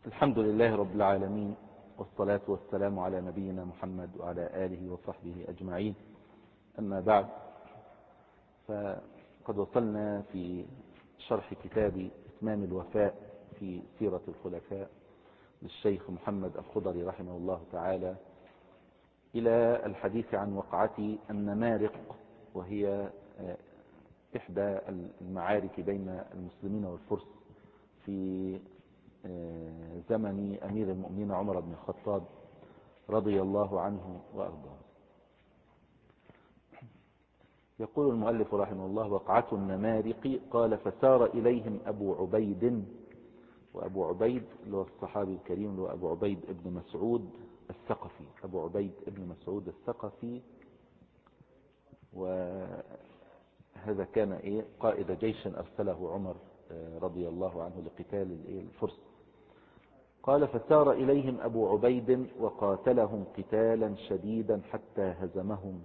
الحمد لله رب العالمين، والصلاة والسلام على نبينا محمد وعلى آله وصحبه أجمعين. أما بعد، فقد وصلنا في شرح كتاب إتمام الوفاء في سيرة الخلفاء للشيخ محمد الخضري رحمه الله تعالى إلى الحديث عن وقعة النمارق، وهي إحدى المعارك بين المسلمين والفرس في زمن أمير المؤمنين عمر بن الخطاب رضي الله عنه وأرضاه. يقول المؤلف رحمه الله: وقعة النمارق. قال: فسار إليهم أبو عبيد، وأبو عبيد اللي هو الصحابي الكريم اللي هو أبو عبيد ابن مسعود الثقفي. أبو عبيد ابن مسعود الثقفي، وهذا كان قائد جيش أرسله عمر رضي الله عنه لقتال الفرس. قال: فسار إليهم أبو عبيد وقاتلهم قتالا شديدا حتى هزمهم،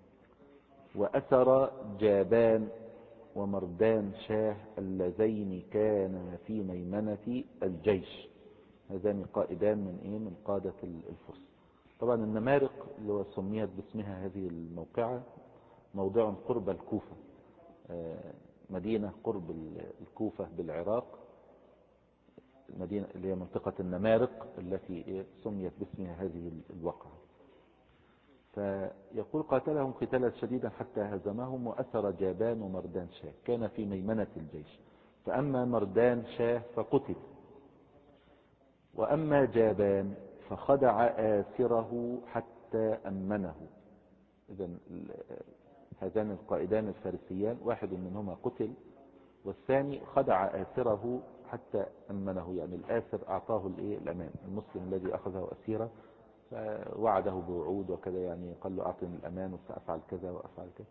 وأسر جابان ومردان شاه اللذين كانا في ميمنة الجيش. هذان قائدان من قادة الفرس. طبعا النمارق اللي هو سميت باسمها هذه الموقعة موضع قرب الكوفة، مدينة قرب الكوفة بالعراق، المدينة اللي هي منطقة النمارق التي سميت باسمها هذه الوقعة. فيقول: قاتلهم قتالا شديدا حتى هزمهم، وأسر جابان ومردان شاه كان في ميمنة الجيش، فأما مردان شاه فقتل، وأما جابان فخدع آسره حتى أمنه. إذن هذان القائدان الفارسيان واحد منهما قتل، والثاني خدع آسره حتى أمنه، يعني الآسر أعطاه الأمان. المسلم الذي أخذه أسيرا فوعده بوعود وكذا، يعني قال له أعطني الأمان وسأفعل كذا وأفعل كذا،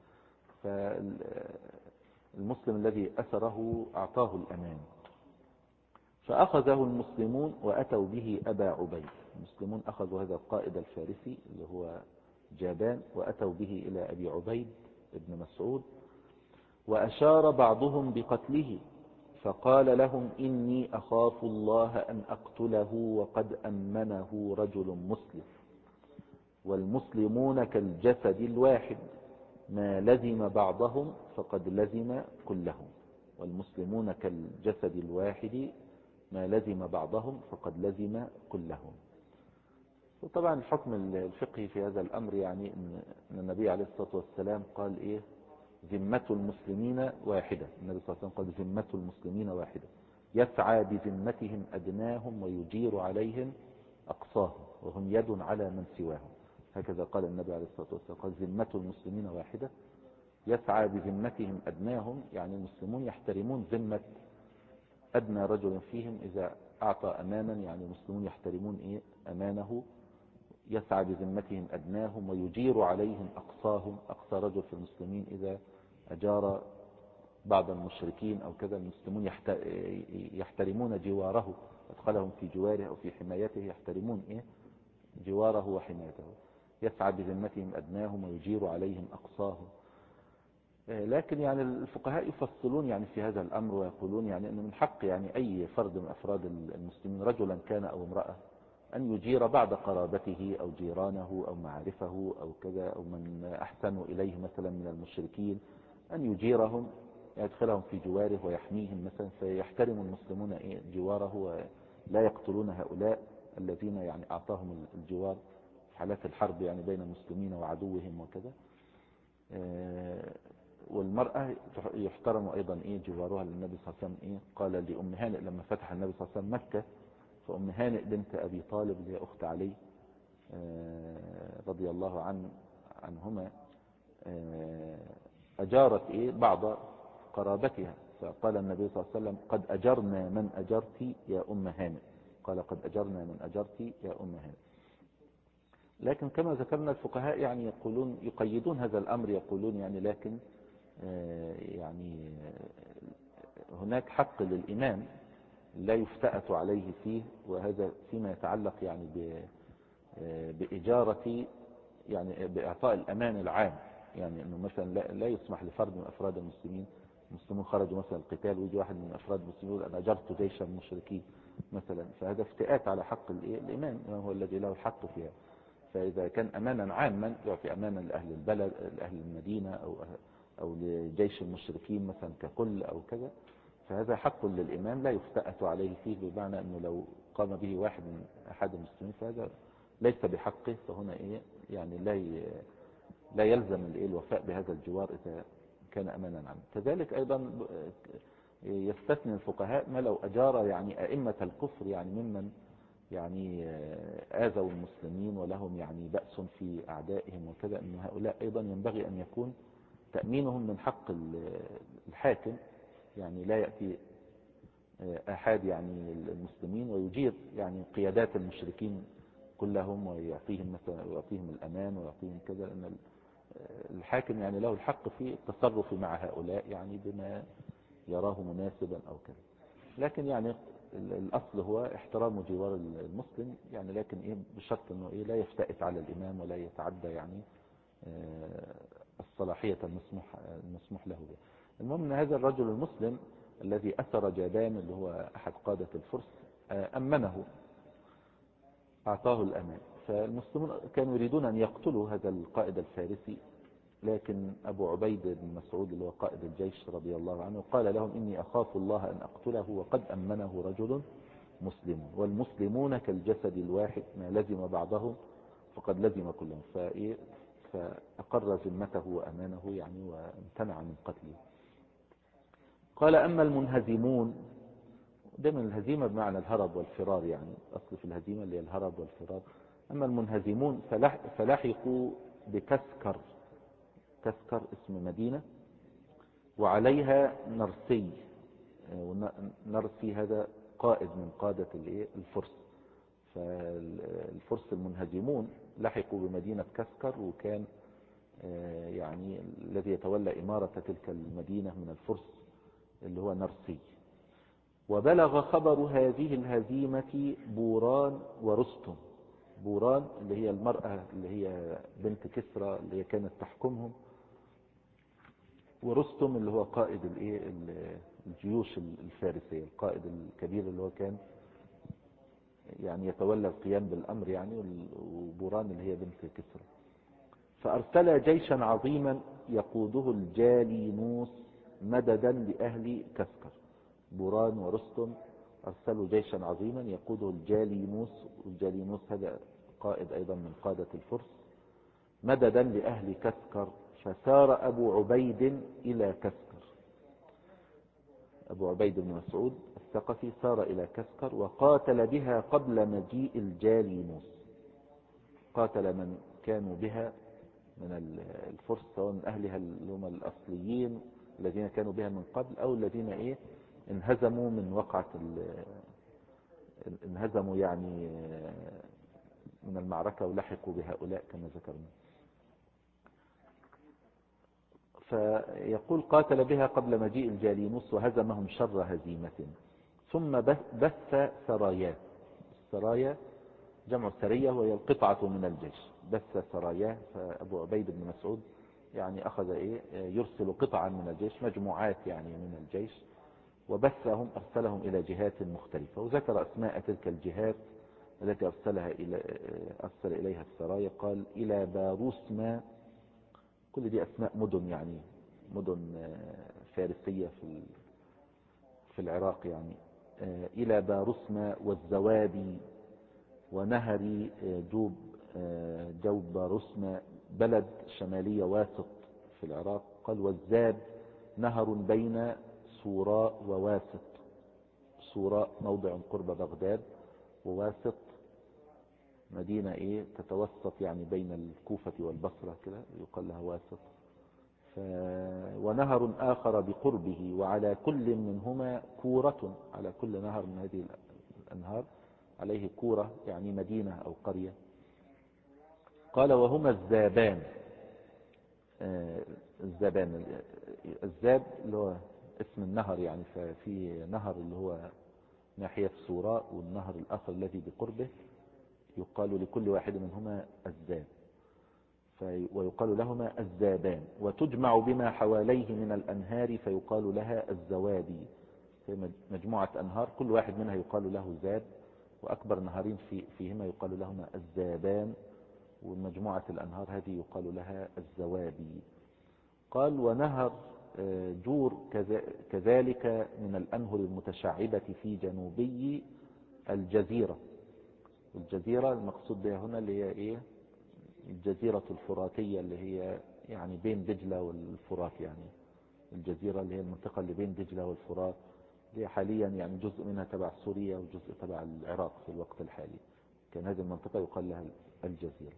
فالمسلم الذي أسره أعطاه الأمان. فأخذه المسلمون وأتوا به أبا عبيد. المسلمون أخذوا هذا القائد الفارسي اللي هو جابان وأتوا به إلى أبي عبيد ابن مسعود، وأشار بعضهم بقتله، فقال لهم: إني أخاف الله أن أقتله وقد أمنه رجل مسلم، والمسلمون كالجسد الواحد، ما لزم بعضهم فقد لزم كلهم. والمسلمون كالجسد الواحد ما لزم بعضهم فقد لزم كلهم. وطبعا الحكم الفقهي في هذا الأمر يعني أن النبي عليه الصلاة والسلام قال ذمة المسلمين واحدة. النبي صلى الله عليه وسلم قال: ذمة المسلمين واحدة، يسعى بذمتهم أدناهم ويجير عليهم أقصاهم، وهم يد على من سواهم. هكذا قال النبي عليه الصلاة والسلام، قال: ذمة المسلمين واحدة، يسعى بذمتهم أدناهم، يعني المسلمون يحترمون ذمة أدنى رجل فيهم إذا أعطى أمانا، يعني المسلمون يحترمون أمانه. يسعى بذمتهم أدناهم ويجير عليهم أقصاهم، أقصى رجل في المسلمين إذا أجار بعض المشركين أو كذا، المسلمون يحترمون جواره، أدخلهم في جواره أو في حمايته، يحترمون جواره وحمايته. يسعى بذمتهم أدناهم ويجير عليهم أقصاهم. لكن يعني الفقهاء يفصلون يعني في هذا الأمر، ويقولون يعني أنه من حق يعني أي فرد من أفراد المسلمين رجلا كان أو امرأة أن يجير بعض قرابته أو جيرانه أو معارفه أو كذا، أو من أحسنوا إليه مثلا من المشركين، أن يجيرهم، يدخلهم في جواره ويحميهم مثلا، فيحترم المسلمون جواره ولا يقتلون هؤلاء الذين يعني أعطاهم الجوار في حالات الحرب يعني بين المسلمين وعدوهم وكذا. والمرأة يحترم أيضا جوارها للنبي صلى الله عليه وسلم. قال لأم هانئ لما فتح النبي صلى الله عليه وسلم مكة، فأم هانئ بنت أبي طالب اللي هي أخت علي رضي الله عنهما أجارت بعض قرابتها، فقال النبي صلى الله عليه وسلم: قد أجرنا من أجرت يا أم هانئ. قال: قد أجرنا من أجرت يا أم هانئ. لكن كما ذكرنا الفقهاء يعني يقيدون هذا الأمر، يقولون يعني لكن يعني هناك حق للإمام لا يفتأت عليه فيه، وهذا فيما يتعلق يعني بإجارة، يعني بإعطاء الأمان العام. يعني أنه مثلا لا يسمح لفرد من أفراد المسلمين خرجوا مثلا القتال، ويجي واحد من أفراد المسلمين يقول: أنا أجرت جيشا مشركين مثلا، فهذا افتئات على حق الإمام، هو الذي له الحق فيها. فإذا كان أمانا عاما يعطي أمانا لأهل البلد، لأهل المدينة، أو لجيش المشركين مثلا ككل أو كذا، فهذا حق للإمام لا يفتأت عليه فيه، بمعنى أنه لو قام به واحد من أحد المسلمين فهذا ليس بحقه، فهنا يعني لا يلزم الوفاء بهذا الجوار إذا كان أمانا عنه. كذلك أيضا يستثني الفقهاء ما لو أجار يعني أئمة الكفر، يعني ممن يعني آذوا المسلمين ولهم يعني بأس في أعدائهم وكذا، أن هؤلاء أيضا ينبغي أن يكون تأمينهم من حق الحاكم، يعني لا يأتي أحد يعني المسلمين ويجير يعني قيادات المشركين كلهم ويعطيهم مثلا، ويعطيهم الأمان ويعطيهم كذا، لأن الحاكم يعني له الحق في التصرف مع هؤلاء يعني بما يراه مناسبا أو كذا. لكن يعني الأصل هو احترام جوار المسلم، يعني لكن بشرط أنه لا يفتئت على الإمام ولا يتعدى يعني الصلاحية المسموح له بها. المهم أن هذا الرجل المسلم الذي أسر جابان اللي هو أحد قادة الفرس أمنه، أعطاه الأمان. فالمسلمون كانوا يريدون أن يقتلوا هذا القائد الفارسي، لكن أبو عبيد بن مسعود اللي هو قائد الجيش رضي الله عنه قال لهم إني أخاف الله أن أقتله وقد أمنه رجل مسلم، والمسلمون كالجسد الواحد ما لزم بعضهم فقد لزم كلهم. فأقر ذمته وأمانه يعني وامتنع من قتله. قال أما المنهزمون، دائما الهزيمة بمعنى الهرب والفرار، يعني أصل في الهزيمة اللي هي الهرب والفرار. أما المنهزمون فلحقوا بكسكر، كسكر اسم مدينة وعليها نرسي، نرسي هذا قائد من قادة الفرس. فالفرس المنهزمون لحقوا بمدينة كسكر، وكان يعني الذي يتولى إمارة تلك المدينة من الفرس اللي هو نرسي. وبلغ خبر هذه الهزيمة بوران ورستم. بوران اللي هي المرأة اللي هي بنت كسرى اللي هي كانت تحكمهم، ورستم اللي هو قائد الجيوش الفارسية، القائد الكبير اللي هو كان يعني يتولى القيام بالأمر يعني، وبوران اللي هي بنت كسرى. فأرسل جيشا عظيما يقوده الجالينوس مددا لأهل كسكر. بوران ورستم أرسلوا جيشا عظيما يقوده الجالينوس، والجالينوس هذا قائد أيضا من قادة الفرس، مددا لأهل كسكر. فسار أبو عبيد إلى كسكر، أبو عبيد بن مسعود الثقفي سار إلى كسكر وقاتل بها قبل مجيء الجالينوس. قاتل من كانوا بها من الفرس، سواء من أهلها اللي هم الأصليين الذين كانوا بها من قبل، أو الذين انهزموا من وقعة انهزموا يعني من المعركة ولحقوا بهؤلاء كما ذكرنا. فيقول قاتل بها قبل مجيء الجالينوس وهزمهم شر هزيمة، ثم بث سراياه. السرايا جمع السرية وهي القطعة من الجيش، بث سراياه. فأبو عبيد بن مسعود يعني أخذ يرسل قطعا من الجيش، مجموعات يعني من الجيش، وبثهم أرسلهم إلى جهات مختلفة، وذكر أسماء تلك الجهات التي أرسل إليها السرايا. قال إلى باروسما، كل دي أسماء مدن يعني مدن فارسية في العراق يعني. إلى باروسما والزوابي ونهر جوب باروسما، بلد شمالية واسط في العراق. قال والزاب نهر بين صوراء وواسط. صوراء موضع قرب بغداد، وواسط مدينة تتوسط يعني بين الكوفة والبصرة كده، يقال لها واسط. ونهر آخر بقربه، وعلى كل منهما كورة، على كل نهر من هذه الأنهار عليه كورة يعني مدينة أو قرية. قال وهما الزابان. الزابان، الزاب اللي هو اسم النهر يعني، ففي نهر اللي هو ناحية صوراء، والنهر الآخر الذي بقربه يقال لكل واحد منهما الزاب، ويقال لهما الزابان. وتجمع بما حواليه من الأنهار فيقال لها الزوابي. في مجموعة أنهار كل واحد منها يقال له زاد، وأكبر نهرين فيهما يقال لهما الزابان، ومجموعة الأنهار هذه يقال لها الزوابي. قال ونهر جور كذلك من الأنهر المتشعبة في جنوبي الجزيرة. الجزيرة المقصود بها هنا اللي هي إيه؟ الجزيرة الفراتية اللي هي يعني بين دجلة والفرات، يعني الجزيرة اللي هي المنطقة اللي بين دجلة والفرات، اللي هي حاليا يعني جزء منها تبع سوريا وجزء تبع العراق في الوقت الحالي. كان هذه المنطقة يقال لها الجزيرة.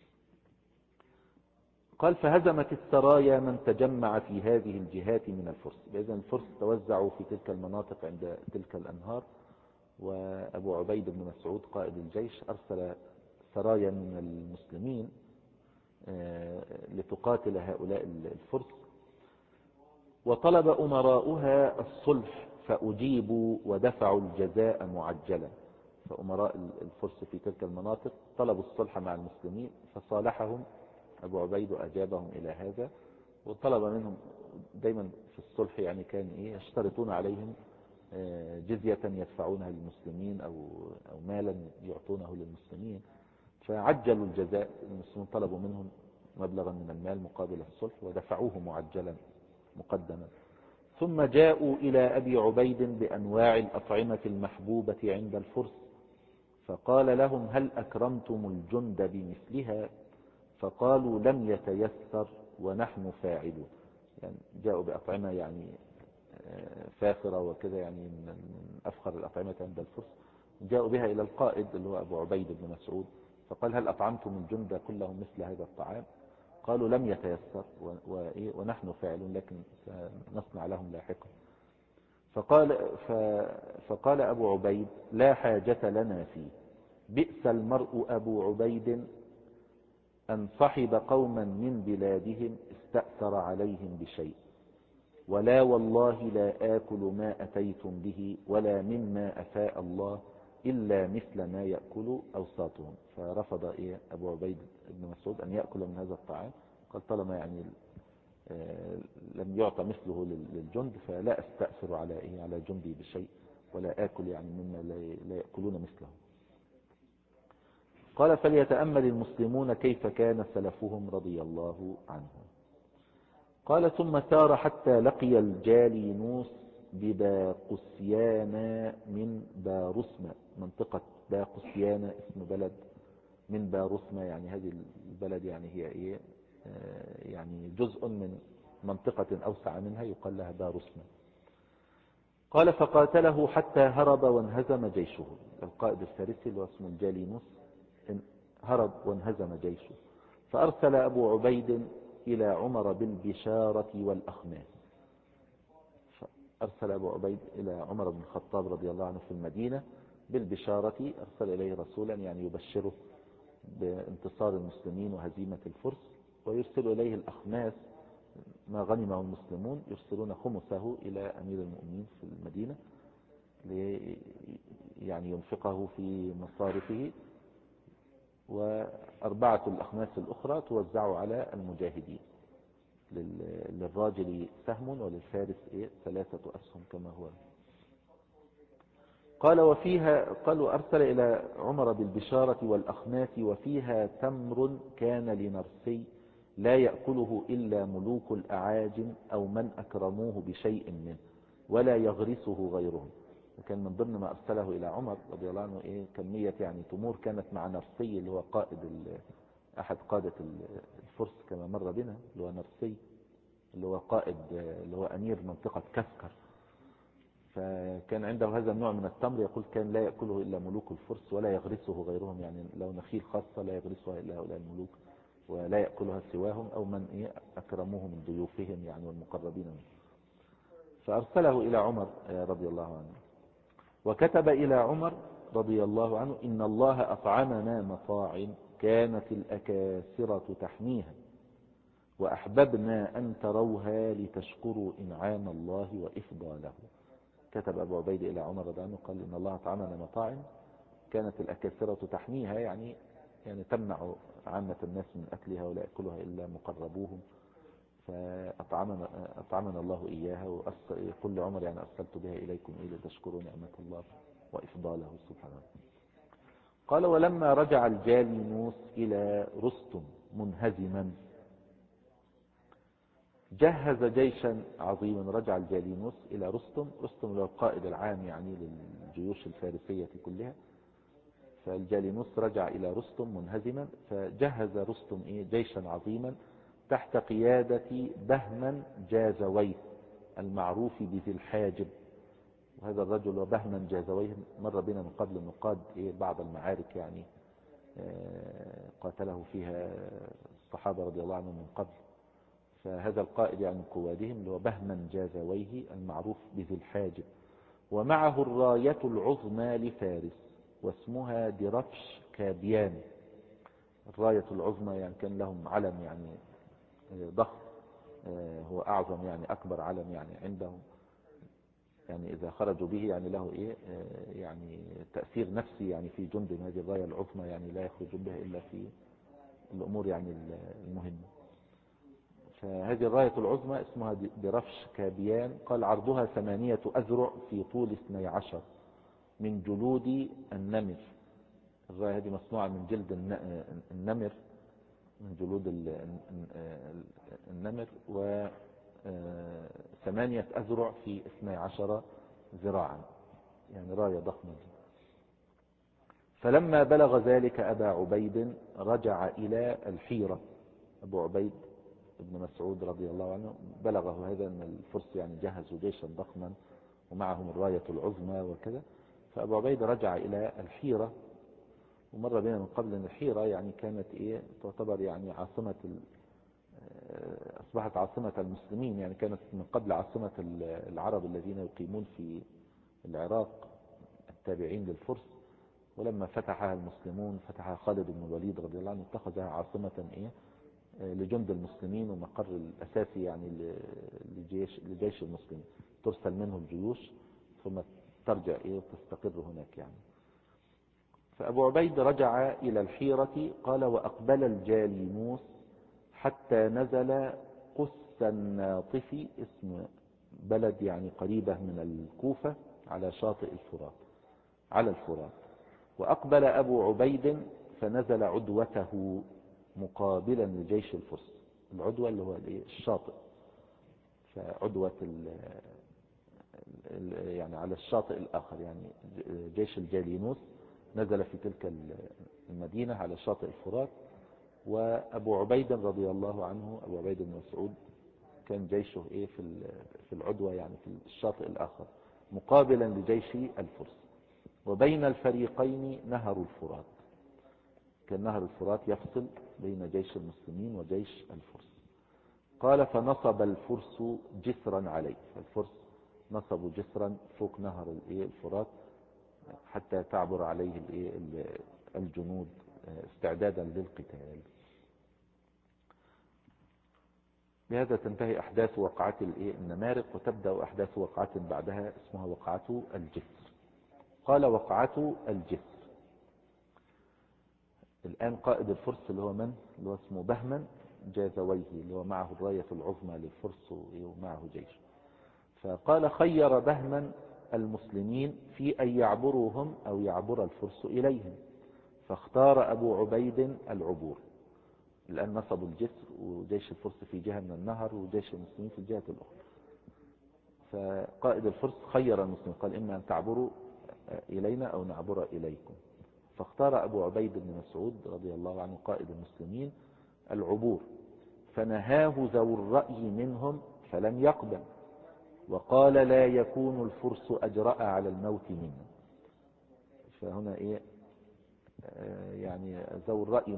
قال فهزمت السرايا من تجمع في هذه الجهات من الفرس. إذن الفرس توزعوا في تلك المناطق عند تلك الأنهار، وأبو عبيد بن مسعود قائد الجيش أرسل سرايا من المسلمين لتقاتل هؤلاء الفرس، وطلب أمراؤها الصلح فأجيبوا ودفعوا الجزاء معجلا. فأمراء الفرس في تلك المناطق طلبوا الصلح مع المسلمين فصالحهم أبو عبيد وأجابهم إلى هذا، وطلب منهم دايما في الصلح يعني كان يشترطون عليهم جزية يدفعونها للمسلمين أو مالا يعطونه للمسلمين، فعجلوا الجزاء. المسلمين طلبوا منهم مبلغا من المال مقابل الصلح ودفعوه معجلا مقدما. ثم جاءوا إلى أبي عبيد بأنواع الأطعمة المحبوبة عند الفرس، فقال لهم هل أكرمتم الجند بمثلها؟ فقالوا لم يتيسر ونحن فاعلون. يعني جاءوا بأطعمة يعني فاخرة وكذا، يعني من أفخر الأطعمة عند الفرس، جاءوا بها إلى القائد اللي هو أبو عبيد بن مسعود، فقال هل أطعمتم الجند كلهم مثل هذا الطعام؟ قالوا لم يتيسر ونحن فاعلون، لكن سنصنع لهم لاحقا. فقال أبو عبيد لا حاجة لنا فيه، بئس المرء أبو عبيد أن صحب قوما من بلادهم استأثر عليهم بشيء، ولا والله لا آكل ما أتيتم به ولا مما أفاء الله إلا مثل ما يأكل أوساطهم. فرفض أبو عبيد بن مسعود أن يأكل من هذا الطعام، قال طالما يعني لم يعطى مثله للجند فلا أستأثر على جندي بشيء ولا آكل يعني مما لا يأكلون مثله. قال فليتأمل المسلمون كيف كان سلفهم رضي الله عنهم. قال ثم سار حتى لقي الجالينوس بباقسيان من بارسمة. منطقة باقسيان اسم بلد من بارسمة، يعني هذه البلد يعني هي يعني جزء من منطقة أوسع منها يقال لها بارسمة. قال فقاتله حتى هرب وانهزم جيشه. القائد الفارسي اللي اسمه الجالينوس هرب وانهزم جيشه، فأرسل أبو عبيد إلى عمر بالبشارة والأخماس. أرسل أبو عبيد إلى عمر بن الخطاب رضي الله عنه في المدينة بالبشارة، أرسل إليه رسولا يعني يبشره بانتصار المسلمين وهزيمة الفرس، ويرسل إليه الأخماس ما غنمه المسلمون، يرسلون خمسه إلى أمير المؤمنين في المدينة يعني ينفقه في مصارفه، وأربعة الأخماس الأخرى توزع على المجاهدين، للراجل سهم وللفارس 3 أسهم كما هو. قال وفيها قالوا أرسل إلى عمر بالبشارة والأخماس وفيها تمر كان لنرسي لا يأكله إلا ملوك الأعاجم أو من أكرموه بشيء منه ولا يغرسه غيرهم. وكان من ضمن ما أرسله إلى عمر رضي الله عنه كمية يعني تمور كانت مع نرسي اللي هو أحد قادة الفرس كما مر بنا، اللي هو نرسي اللي هو قائد اللي هو أمير منطقة كسكر. فكان عنده هذا النوع من التمر يقول كان لا يأكله إلا ملوك الفرس ولا يغرسه غيرهم، يعني لو نخيل خاصة لا يغرسها إلا هؤلاء الملوك ولا يأكلها سواهم أو من أكرموه من ضيوفهم يعني والمقربين منه. فأرسله إلى عمر رضي الله عنه، وكتب إلى عمر رضي الله عنه إن الله أطعمنا مطاعم كانت الأكاسرة تحميها وأحببنا أن تروها لتشكروا إنعام الله وإفضاله. كتب أبو عبيد إلى عمر رضي الله عنه قال إن الله أطعمنا مطاعم كانت الأكاسرة تحميها، يعني تمنع عامة الناس من أكلها ولا يأكلها إلا مقربوهم. فأطعمنا الله إياها. ويقول لعمر يعني أرسلت بها إليكم لتشكروا نعمة الله وإفضاله سبحانه. قال ولما رجع الجالينوس إلى رستم منهزما جهز جيشا عظيما. رجع الجالينوس إلى رستم هو القائد العام يعني للجيوش الفارسية كلها. فالجالينوس رجع إلى رستم منهزما، فجهز رستم جيشا عظيما تحت قيادة بهمن جازويه المعروف بذي الحاجب. وهذا الرجل وبهمن جازويه مر بنا من قبل أنه قاد بعض المعارك يعني قاتله فيها الصحابة رضي الله عنهم من قبل. فهذا القائد يعني من قوادهم اللي هو بهمن جازويه المعروف بذي الحاجب. ومعه الراية العظمى لفارس واسمها درفش كابيان. الراية العظمى يعني كان لهم علم يعني ضخم، هو أعظم يعني أكبر علم يعني عندهم، يعني إذا خرجوا به يعني له يعني تأثير نفسي يعني في جندهم. هذه الراية العظمى يعني لا يخرجون بها إلا في الأمور يعني المهمة. فهذه الراية العظمى اسمها درفش كابيان. قال عرضها 8 أذرع في طول 12 من جلود النمر. الراية هذه مصنوعة من جلد النمر، من جلود النمر، و 8 أذرع في 12 ذراعا، يعني راية ضخمة. فلما بلغ ذلك أبا عبيد رجع إلى الحيرة. أبو عبيد ابن مسعود رضي الله عنه بلغه هذا أن الفرس يعني جهزوا جيشا ضخما ومعهم الراية العظمى وكذا. فأبو عبيد رجع إلى الحيرة. ومر بنا من قبل أن الحيرة يعني كانت تعتبر يعني عاصمة أصبحت عاصمة المسلمين، يعني كانت من قبل عاصمة العرب الذين يقيمون في العراق التابعين للفرس. ولما فتحها المسلمون، فتحها خالد بن الوليد رضي الله عنه، اتخذها عاصمة لجند المسلمين ومقر الأساسي يعني لجيش المسلمين، ترسل منه الجيوش ثم ترجع وتستقر هناك يعني. فأبو عبيد رجع إلى الحيرة. قال وأقبل الجالينوس حتى نزل قس الناطف، اسم بلد يعني قريبة من الكوفة على شاطئ الفرات، على الفرات. وأقبل أبو عبيد فنزل عدوته مقابلا لجيش الفرس. العدوة اللي هو الشاطئ، فعدوة يعني على الشاطئ الآخر، يعني جيش الجالينوس نزل في تلك المدينة على شاطئ الفرات. وأبو عبيد رضي الله عنه، أبو عبيد بن مسعود، كان جيشه في العدوة يعني في الشاطئ الآخر مقابلا لجيش الفرس. وبين الفريقين نهر الفرات، كان نهر الفرات يفصل بين جيش المسلمين وجيش الفرس. قال فنصب الفرس جسرا عليه. الفرس نصبوا جسرا فوق نهر الفرات حتى تعبر عليه الجنود استعدادا للقتال. بهذا تنتهي أحداث وقعة النمارق، وتبدأ أحداث وقعة بعدها اسمها وقعة الجسر. قال وقعة الجسر. الآن قائد الفرس اللي هو من؟ اللي هو اسمه بهمن جازويه، اللي هو معه الراية العظمى للفرس ومعه جيش. فقال خير بهمن المسلمين في أن يعبروهم أو يعبر الفرس إليهم، فاختار أبو عبيد العبور. الآن نصبوا الجسر وجيش الفرس في جهة من النهر وجيش المسلمين في الجهة الأخرى. فقائد الفرس خير المسلمين، قال إما أن تعبروا إلينا أو نعبر إليكم. فاختار أبو عبيد بن مسعود رضي الله عنه قائد المسلمين العبور، فنهاه ذو الرأي منهم فلم يقبل، وقال لا يكون الفرس أجرأ على الموت منا. فهنا يعني ذو الرأي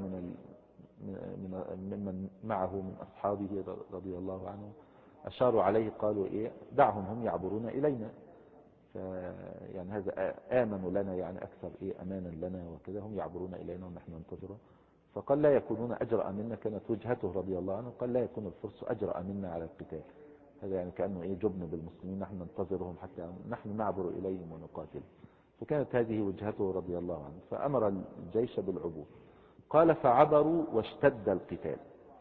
ممن معه من أصحابه رضي الله عنه أشاروا عليه، قالوا دعهم هم يعبرون إلينا، يعني هذا آمنوا لنا يعني أكثر أمانا لنا وكذا، هم يعبرون إلينا ونحن ننتظره. فقال لا يكونون أجرأ منا، كانت وجهته رضي الله عنه، قال لا يكون الفرس أجرأ منا على القتال. هذا يعني كأنه جبن بالمسلمين، نحن ننتظرهم حتى نحن نعبر إليهم ونقاتل. فكانت هذه وجهته رضي الله عنه، فأمر الجيش بالعبور. قال فعبروا واشتد القتال.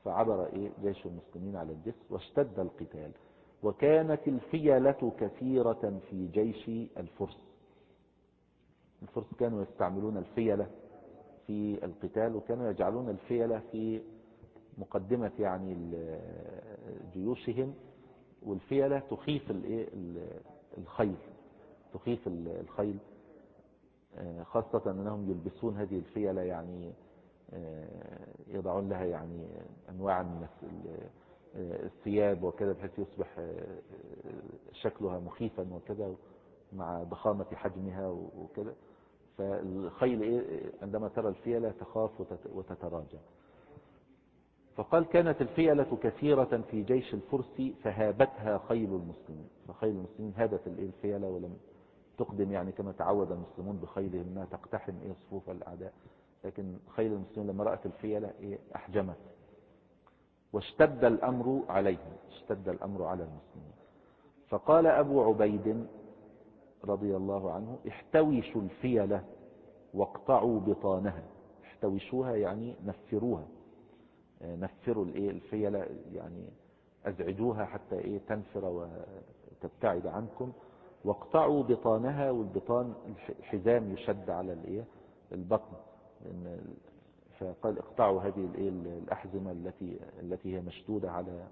فعبر جيش المسلمين على الجسر واشتد القتال. وكانت الفيلة كثيرة في جيش الفرس. الفرس كانوا يستعملون الفيلة في القتال، وكانوا يجعلون الفيلة في مقدمة يعني جيوشهم، والفيلة تخيف الخيل، تخيف الخيل، خاصة أنهم يلبسون هذه الفيلة يعني يضعون لها يعني أنواع من الثياب وكذا، بحيث يصبح شكلها مخيفا وكذا مع ضخامة حجمها وكذا. فالخيل عندما ترى الفيلة تخاف وتتراجع. فقال كانت الفيلة كثيرة في جيش الفرس فهابتها خيل المسلمين. فخيل المسلمين هابت الفيلة ولم تقدم يعني كما تعود المسلمون بخيلهم انها تقتحم صفوف الأعداء، لكن خيل المسلمين لما رأت الفيلة أحجمت. واشتد الأمر عليهم، اشتد الأمر على المسلمين. فقال أبو عبيد رضي الله عنه احتوشوا الفيلة واقطعوا بطانها. احتوشوها يعني نفروها، نفروا الفيلة يعني أزعجوها حتى تنفر وتبتعد عنكم. واقطعوا بطانها، والبطان الحزام يشد على البطن. فقال اقطعوا هذه الأحزمة التي هي مشدودة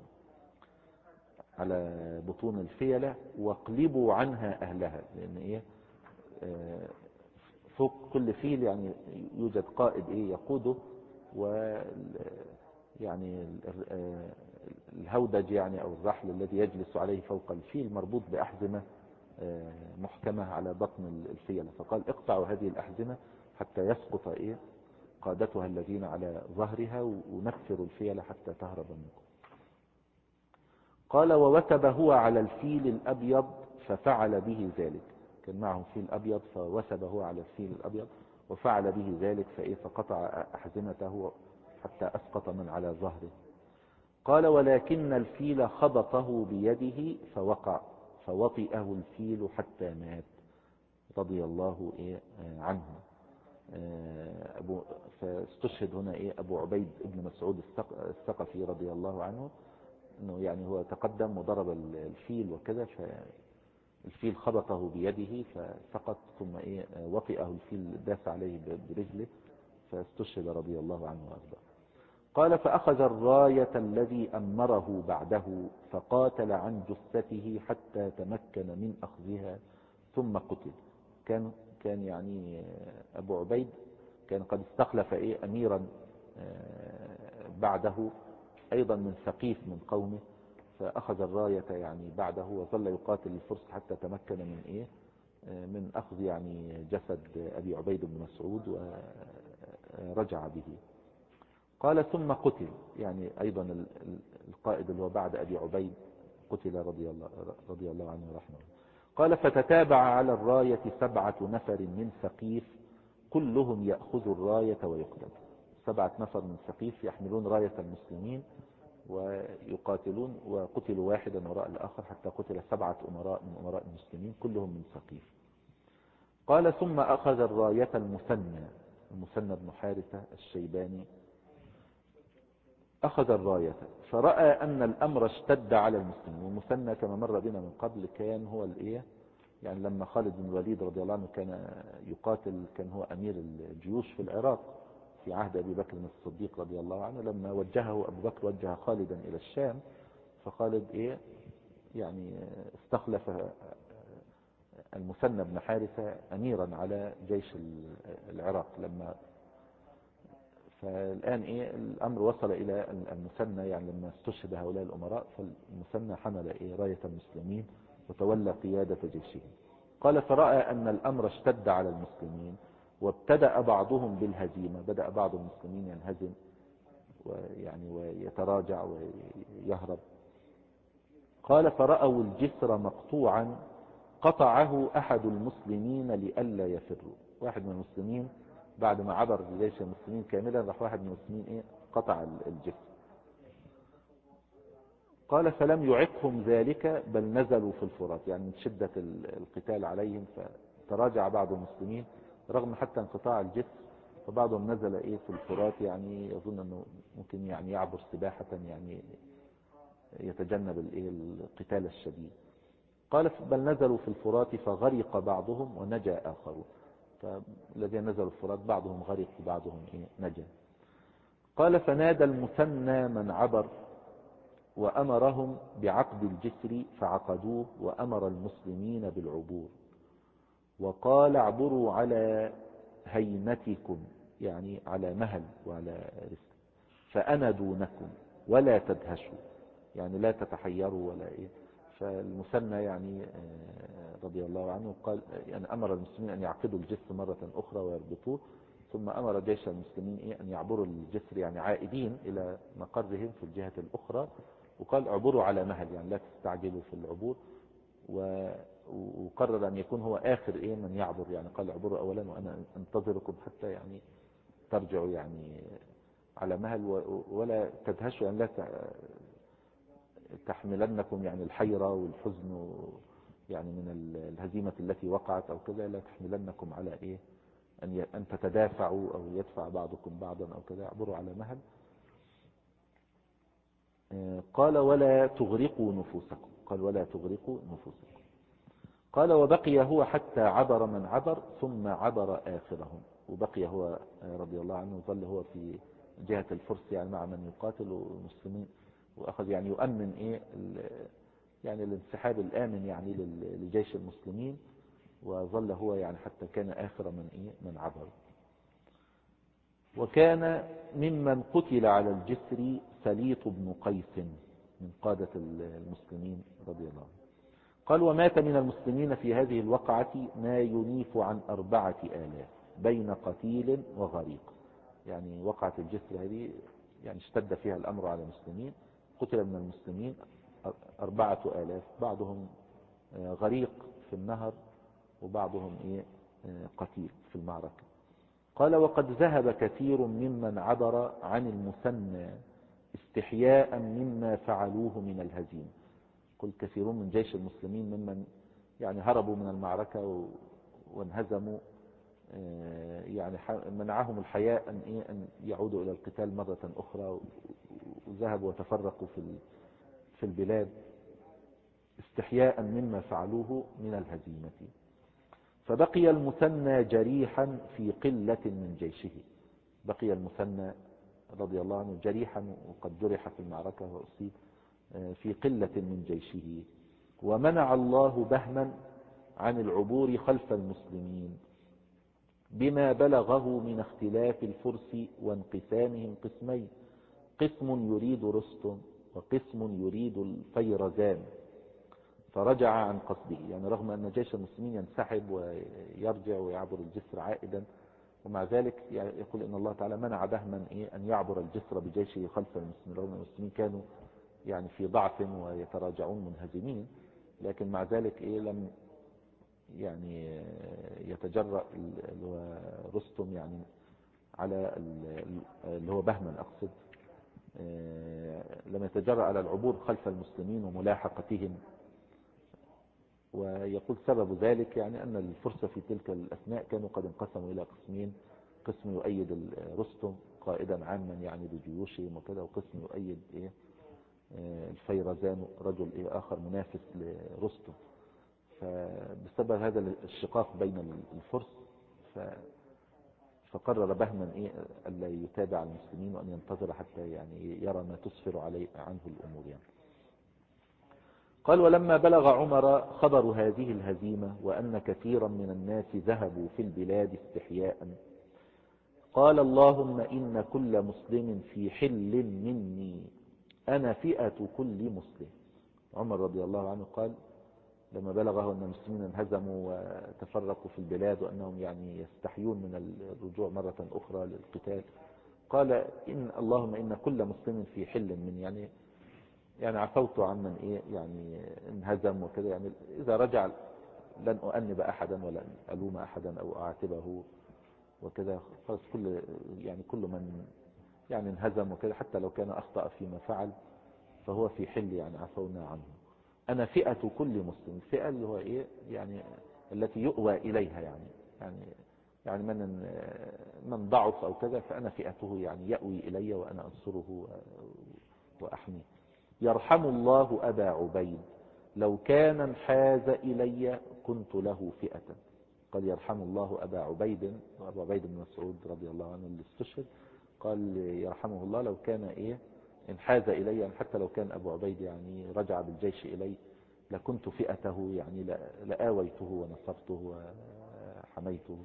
على بطون الفيلة، واقلبوا عنها أهلها. لأن فوق كل فيل يعني يوجد قائد يقوده، و يعني الهودج يعني أو الرحل الذي يجلس عليه فوق الفيل مربوط بأحزمة محكمة على بطن الفيلة. فقال اقطعوا هذه الأحزمة حتى يسقط قادتها الذين على ظهرها، ونفروا الفيلة حتى تهرب منكم. قال ووثب هو على الفيل الأبيض ففعل به ذلك. كان معه فيل أبيض فوثب هو على الفيل الأبيض وفعل به ذلك، فقطع أحزمته حتى أسقط من على ظهره. قال ولكن الفيل خبطه بيده فوقع، فوطئه الفيل حتى مات رضي الله عنه. فاستشهد هنا أبو عبيد بن مسعود الثقفي رضي الله عنه، انه يعني هو تقدم وضرب الفيل وكذا، فالفيل خبطه بيده فسقط، ثم وطئه الفيل داس عليه برجله فاستشهد رضي الله عنه وارضاه. قال فأخذ الراية الذي أمره بعده فقاتل عن جثته حتى تمكن من أخذها ثم قتل. كان يعني أبو عبيد كان قد استخلف أميرا بعده أيضا من ثقيف من قومه، فأخذ الراية يعني بعده وظل يقاتل الفرس حتى تمكن من أخذ يعني جسد أبي عبيد بن مسعود ورجع به. قال ثم قتل، يعني أيضا القائد اللي هو بعد أبي عبيد قتل رضي الله عنه ورحمه. قال فتتابع على الراية 7 نفر من ثقيف كلهم يأخذ الراية ويقتل. 7 نفر من ثقيف يحملون راية المسلمين ويقاتلون، وقتلوا واحدا وراء الآخر حتى قتل 7 أمراء من أمراء المسلمين كلهم من ثقيف. قال ثم أخذ الراية المثنى بن حارثة الشيباني، أخذ الراية فرأى أن الأمر اشتد على المسلمين. والمثنى كما مر بنا من قبل كان هو يعني لما خالد بن الوليد رضي الله عنه كان يقاتل، كان هو أمير الجيوش في العراق في عهد أبي بكر الصديق رضي الله عنه. لما وجهه أبو بكر وجه خالدا إلى الشام، فخالد يعني استخلف المثنى بن حارثة أميرا على جيش العراق. فالآن الأمر وصل إلى المثنى، يعني لما استشهد هؤلاء الأمراء فالمثنى حمل راية المسلمين وتولى قيادة جيشهم. قال فرأى أن الأمر اشتد على المسلمين وابتدأ بعضهم بالهزيمة، بدأ بعض المسلمين ينهزم ويتراجع ويهرب. قال فرأوا الجسر مقطوعا قطعه أحد المسلمين لئلا يفروا. واحد من المسلمين بعد ما عبر جيش المسلمين كاملا راح واحد من المسلمين قطع الجسر. قال فلم يعقهم ذلك بل نزلوا في الفرات، يعني من شدة القتال عليهم فتراجع بعض المسلمين رغم حتى انقطاع الجسر، فبعضهم نزل ايه في الفرات، يعني يظن انه ممكن يعني يعبر سباحة، يعني يتجنب الايه القتال الشديد. قال بل نزلوا في الفرات فغرق بعضهم ونجا آخرون، فالذين نزلوا الفرات بعضهم غرق وبعضهم ايه نجا. قال فنادى المثنى من عبر وأمرهم بعقد الجسر فعقدوه، وأمر المسلمين بالعبور، وقال اعبروا على هيمتكم، يعني على مهل وعلى رسل، فأنا دونكم ولا تدهشوا، يعني لا تتحيروا ولا ايه. فالمثنى يعني رضي الله عنه قال يعني أمر المسلمين أن يعقدوا الجسر مرة أخرى ويربطوه، ثم أمر جيش المسلمين إيه أن يعبروا الجسر، يعني عائدين إلى مقرهم في الجهة الأخرى، وقال اعبروا على مهل، يعني لا تستعجلوا في العبور. وقرر أن يكون هو آخر إيه من يعبر، يعني قال اعبروا أولا وأنا أنتظركم حتى يعني ترجعوا يعني على مهل، ولا تدهشوا، يعني لا تحملنكم يعني الحيرة والحزن يعني من الهزيمة التي وقعت أو كذا، لا تحملنكم على إيه أن تتدافعوا أو يدفع بعضكم بعضا أو كذا، اعبروا على مهل. قال ولا تغرقوا نفوسكم، قال ولا تغرقوا نفوسكم. قال وبقي هو حتى عبر من عبر ثم عبر آخرهم، وبقي هو رضي الله عنه ظل هو في جهة الفرس يعني مع من يقاتل المسلمين، وأخذ يعني يؤمن إيه يعني الانسحاب الآمن يعني لجيش المسلمين، وظل هو يعني حتى كان آخر من إيه من عبر. وكان ممن قتل على الجسر سليط بن قيس من قادة المسلمين رضي الله عنه. قال ومات من المسلمين في هذه الوقعة ما ينيف عن 4000 بين قتيل وغريق، يعني وقعة الجسر هذه يعني اشتد فيها الأمر على المسلمين، قتل من المسلمين 4000، بعضهم غريق في النهر وبعضهم إيه قتيل في المعركة. قال وقد ذهب كثير ممن عبر عن المثنى استحياء مما فعلوه من الهزيمة. قل كثيرون من جيش المسلمين ممن يعني هربوا من المعركة وانهزموا، يعني منعهم الحياء أن يعودوا إلى القتال مرة أخرى، وذهبوا وتفرقوا في البلاد استحياء مما فعلوه من الهزيمة. فبقي المثنى جريحا في قلة من جيشه، بقي المثنى رضي الله عنه جريحا وقد جرح في المعركة وأصيب في قلة من جيشه. ومنع الله بهما عن العبور خلف المسلمين بما بلغه من اختلاف الفرس وانقسامهم قسمين، قسم يريد رستم وقسم يريد الفيرزان، فرجع عن قصده، يعني رغم أن جيش المسلمين ينسحب ويرجع ويعبر الجسر عائدا، ومع ذلك يقول إن الله تعالى منع بهما أن يعبر الجسر بجيشه خلف المسلمين، رغم أن المسلمين كانوا يعني في ضعف ويتراجعون منهزمين، لكن مع ذلك لم يعني يتجرأ رستم يعني على اللي هو بهما أقصد، لم يتجرأ على العبور خلف المسلمين وملاحقتهم. ويقول سبب ذلك يعني أن الفرس في تلك الأثناء كانوا قد انقسموا إلى قسمين، قسم يؤيد رستم قائدا عاما يعني بجيوشهم وكذا، وقسم يؤيد الفيرزان رجل آخر منافس لرستم. فبسبب هذا الشقاق بين الفرس فقرر بهما ألا يتابع المسلمين وأن ينتظر حتى يعني يرى ما تسفر عليه عنه الأمور يعني. قال ولما بلغ عمر خبر هذه الهزيمة وأن كثيرا من الناس ذهبوا في البلاد استحياء، قال اللهم إن كل مسلم في حل مني، أنا فئة كل مسلم. عمر رضي الله عنه قال لما بلغه أن المسلمين انهزموا وتفرقوا في البلاد وأنهم يعني يستحيون من الرجوع مرة أخرى للقتال، قال إن اللهم إن كل مسلم في حل مني، يعني عفوت عن من يعني انهزم وكذا، يعني إذا رجع لن أؤنب أحدا ولا ألوم أحدا أو أعاتبه وكذا، خلاص كل من يعني انهزم وكذا حتى لو كان أخطأ فيما فعل فهو في حل، يعني عفونا عنه. أنا فئة كل مسلم، الفئة اللي هو يعني التي يؤوى إليها، يعني يعني من ضعف أو كذا فأنا فئته يعني يأوي إلي وأنا أنصره وأحميه. يرحم الله أبا عبيد لو كان انحاز إلي كنت له فئة. قال يرحم الله أبا عبيد، وأبو عبيد بن مسعود رضي الله عنه اللي استشهد، قال يرحمه الله لو كان انحاز إلي، يعني حتى لو كان أبو عبيد يعني رجع بالجيش إلي لكنت فئته، يعني لآويته ونصرته وحميته.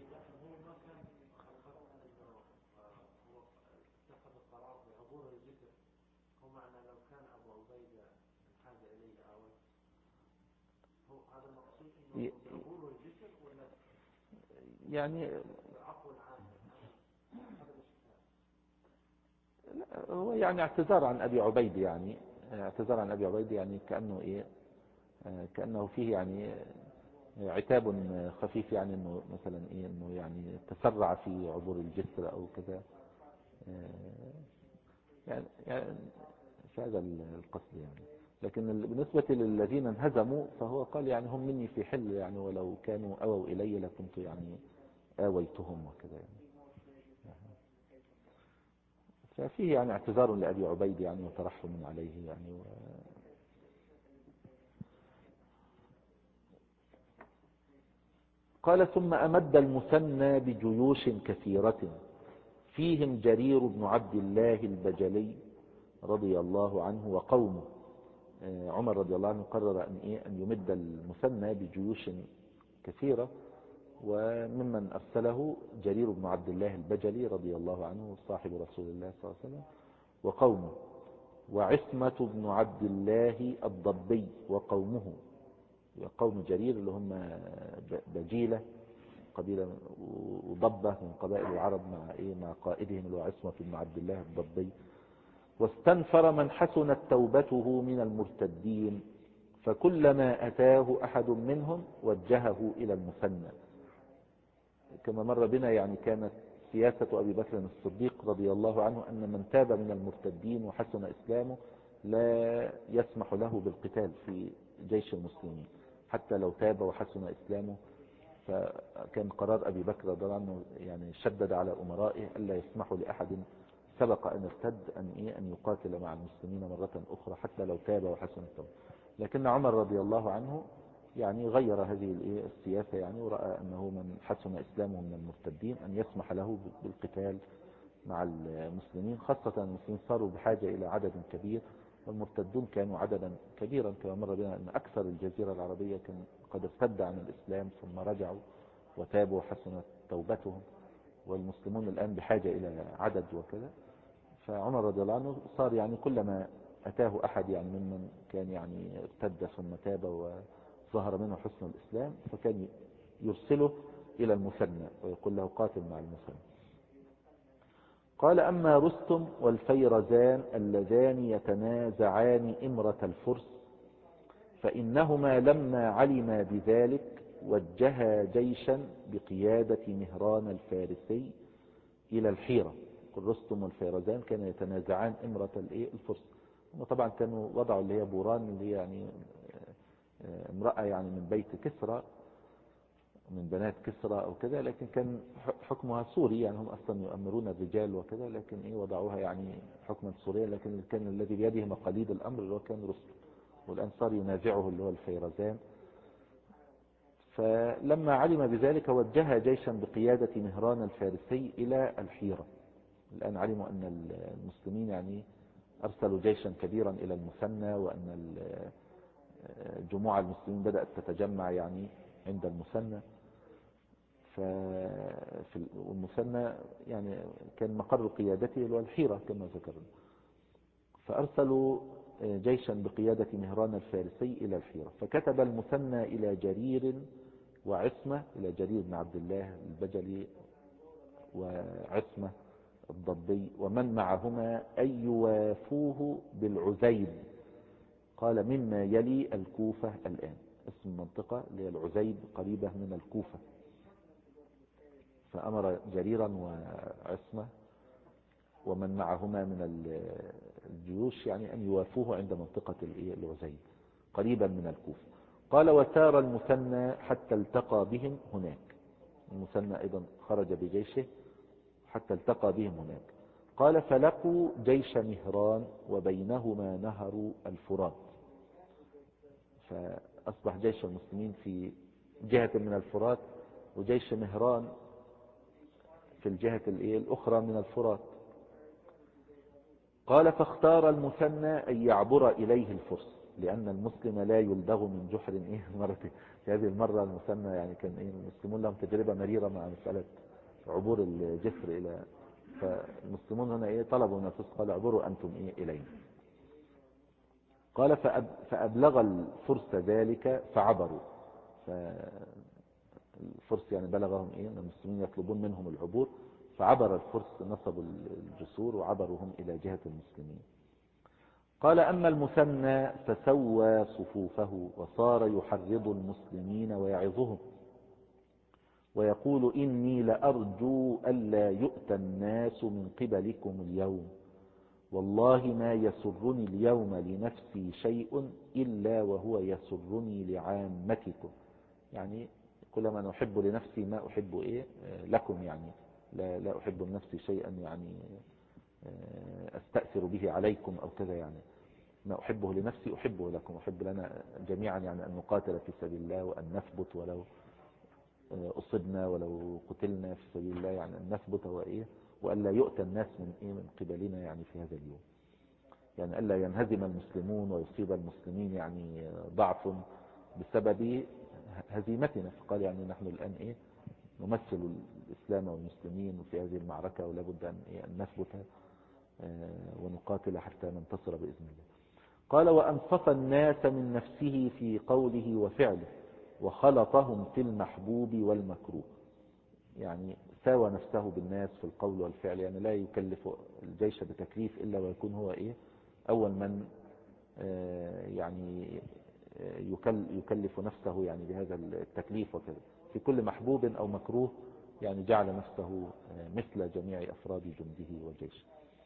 يعني هو يعني اعتذار عن أبي عبيد، يعني اعتذار عن أبي عبيد، يعني كأنه فيه يعني عتاب خفيف، يعني انه مثلا انه يعني تسرع في عبور الجسر او كذا، يعني في هذا القصد يعني. لكن بالنسبة للذين انهزموا فهو قال يعني هم مني في حل، يعني ولو كانوا أووا إلي لكنت يعني آويتهم وكذا يعني. ففيه يعني اعتذار لأبي عبيد يعني وترحم عليه يعني قال ثم أمد المثنى بجيوش كثيرة فيهم جرير بن عبد الله البجلي رضي الله عنه وقومه. عمر رضي الله عنه قرر أن يمد المثنى بجيوش كثيرة، وممن أرسله جرير بن عبد الله البجلي رضي الله عنه صاحب رسول الله صلى الله عليه وسلم وقومه، وعصمة بن عبد الله الضبي وقومه. قوم جرير اللي هم بجيلة قبيلة، وضبة من قبائل العرب مع قائدهم اللي هو عصمة بن عبد الله الضبي. واستنفر من حسنت توبته من المرتدين، فكلما أتاه أحد منهم وجهه إلى المثنى. كما مر بنا يعني كانت سياسة أبي بكر الصديق رضي الله عنه أن من تاب من المرتدين وحسن إسلامه لا يسمح له بالقتال في جيش المسلمين حتى لو تاب وحسن إسلامه. فكان قرار أبي بكر رضي الله عنه يعني شدد على أمرائه ألا يسمحوا لأحد سبق أن ارتد أن يقاتل مع المسلمين مرة أخرى حتى لو تاب وحسن التوبة. لكن عمر رضي الله عنه يعني غير هذه السياسة، يعني ورأى أنه من حسن إسلامه من المرتدين أن يسمح له بالقتال مع المسلمين، خاصة المسلمين صاروا بحاجة إلى عدد كبير والمرتدون كانوا عددا كبيرا. كما مر بنا أن أكثر الجزيرة العربية كان قد ارتد عن الإسلام ثم رجعوا وتابوا وحسنت توبتهم، والمسلمون الآن بحاجة إلى عدد وكذا. فعمر رضي الله عنه صار يعني كلما أتاه أحد يعني ممن كان يعني ارتد ثم تاب وظهر منه حسن الإسلام فكان يرسله إلى المثنى ويقول له قاتل مع المثنى. قال أما رستم والفيرزان اللذان يتنازعان إمرة الفرس فإنهما لما علما بذلك وجها جيشا بقيادة مهران الفارسي إلى الحيرة. رستم والفيرزان كانوا يتنازعان إمرة الفرس. وطبعا كانوا وضعوا اللي هي بوران اللي هي يعني امرأة يعني من بيت كسرى من بنات كسرى أو كذا، لكن كان حكمها سوري، يعني هم أصلا يؤمرون الرجال وكذا، لكن وضعوها يعني حكما سوريا، لكن كان الذي بيده مقاليد الأمر اللي هو كان رستم، والآن صار ينازعه اللي هو الفيرزان. فلما علم بذلك وجه جيشا بقيادة مهران الفارسي إلى الحيرة. الآن علموا أن المسلمين يعني أرسلوا جيشا كبيرا إلى المثنى، وأن جموع المسلمين بدأت تتجمع يعني عند المثنى. والمثنى يعني كان مقر قيادته اللي هو الحيرة كما ذكرنا. فأرسلوا جيشا بقيادة مهران الفارسي إلى الحيرة، فكتب المثنى إلى جرير وعصمة، إلى جرير بن عبد الله البجلي وعصمة الضبي ومن معهما أن يوافوه بالعزيب. قال مما يلي الكوفة الآن، اسم المنطقة اللي هي العزيب قريبة من الكوفة. فأمر جريرا وعصمة ومن معهما من الجيوش يعني أن يوافوه عند منطقة العزيب قريبا من الكوفة. قال وسار المثنى حتى التقى بهم هناك، المثنى أيضا خرج بجيشه حتى التقى بهم هناك. قال فلقوا جيش مهران وبينهما نهر الفرات، فأصبح جيش المسلمين في جهة من الفرات وجيش مهران في الجهة الأخرى من الفرات. قال فاختار المثنى أن يعبر إليه الفرس، لأن المسلم لا يلدغ من جحر مرتين. في هذه المرة المثنى يعني كان المسلمون لهم تجربة مريرة مع مسألة عبور الجسر إلى، فالمسلمون هنا طلبوا من الفرس قال اعبروا أنتم إلينا. قال فأبلغ الفرس ذلك فعبروا، فالفرس يعني بلغهم أن المسلمين يطلبون منهم العبور، فعبر الفرس، نصبوا الجسور وعبروا هم إلى جهة المسلمين. قال أما المثنى فسوى صفوفه وصار يحرض المسلمين ويعظهم ويقول إني لأرجو ألا يؤتى الناس من قبلكم اليوم، والله ما يسرني اليوم لنفسي شيء إلا وهو يسرني لعامتكم. يعني كل ما نحب لنفسي ما أحب لكم، يعني لا أحب لنفسي شيئا يعني أستأثر به عليكم أو كذا، يعني ما أحبه لنفسي أحبه لكم، أحب لنا جميعا يعني أن نقاتل في سبيل الله وأن نثبت ولو أصبنا ولو قتلنا في سبيل الله، يعني أن نثبت وأن لا يؤتى الناس من قبلنا يعني في هذا اليوم، يعني ألا ينهزم المسلمون ويصيب المسلمين يعني ضعف بسبب هزيمتنا. فقال يعني نحن الآن نمثل الإسلام والمسلمين في هذه المعركة، ولا بد أن نثبت ونقاتل حتى ننتصر بإذن الله. قال وأنصف الناس من نفسه في قوله وفعله وخلطهم في المحبوب والمكروه، يعني ساوى نفسه بالناس في القول والفعل، يعني لا يكلف الجيش بتكليف إلا ويكون هو أول من يعني يكلف نفسه يعني بهذا التكليف وكذا في كل محبوب أو مكروه، يعني جعل نفسه مثل جميع أفراد جنده وجيشه.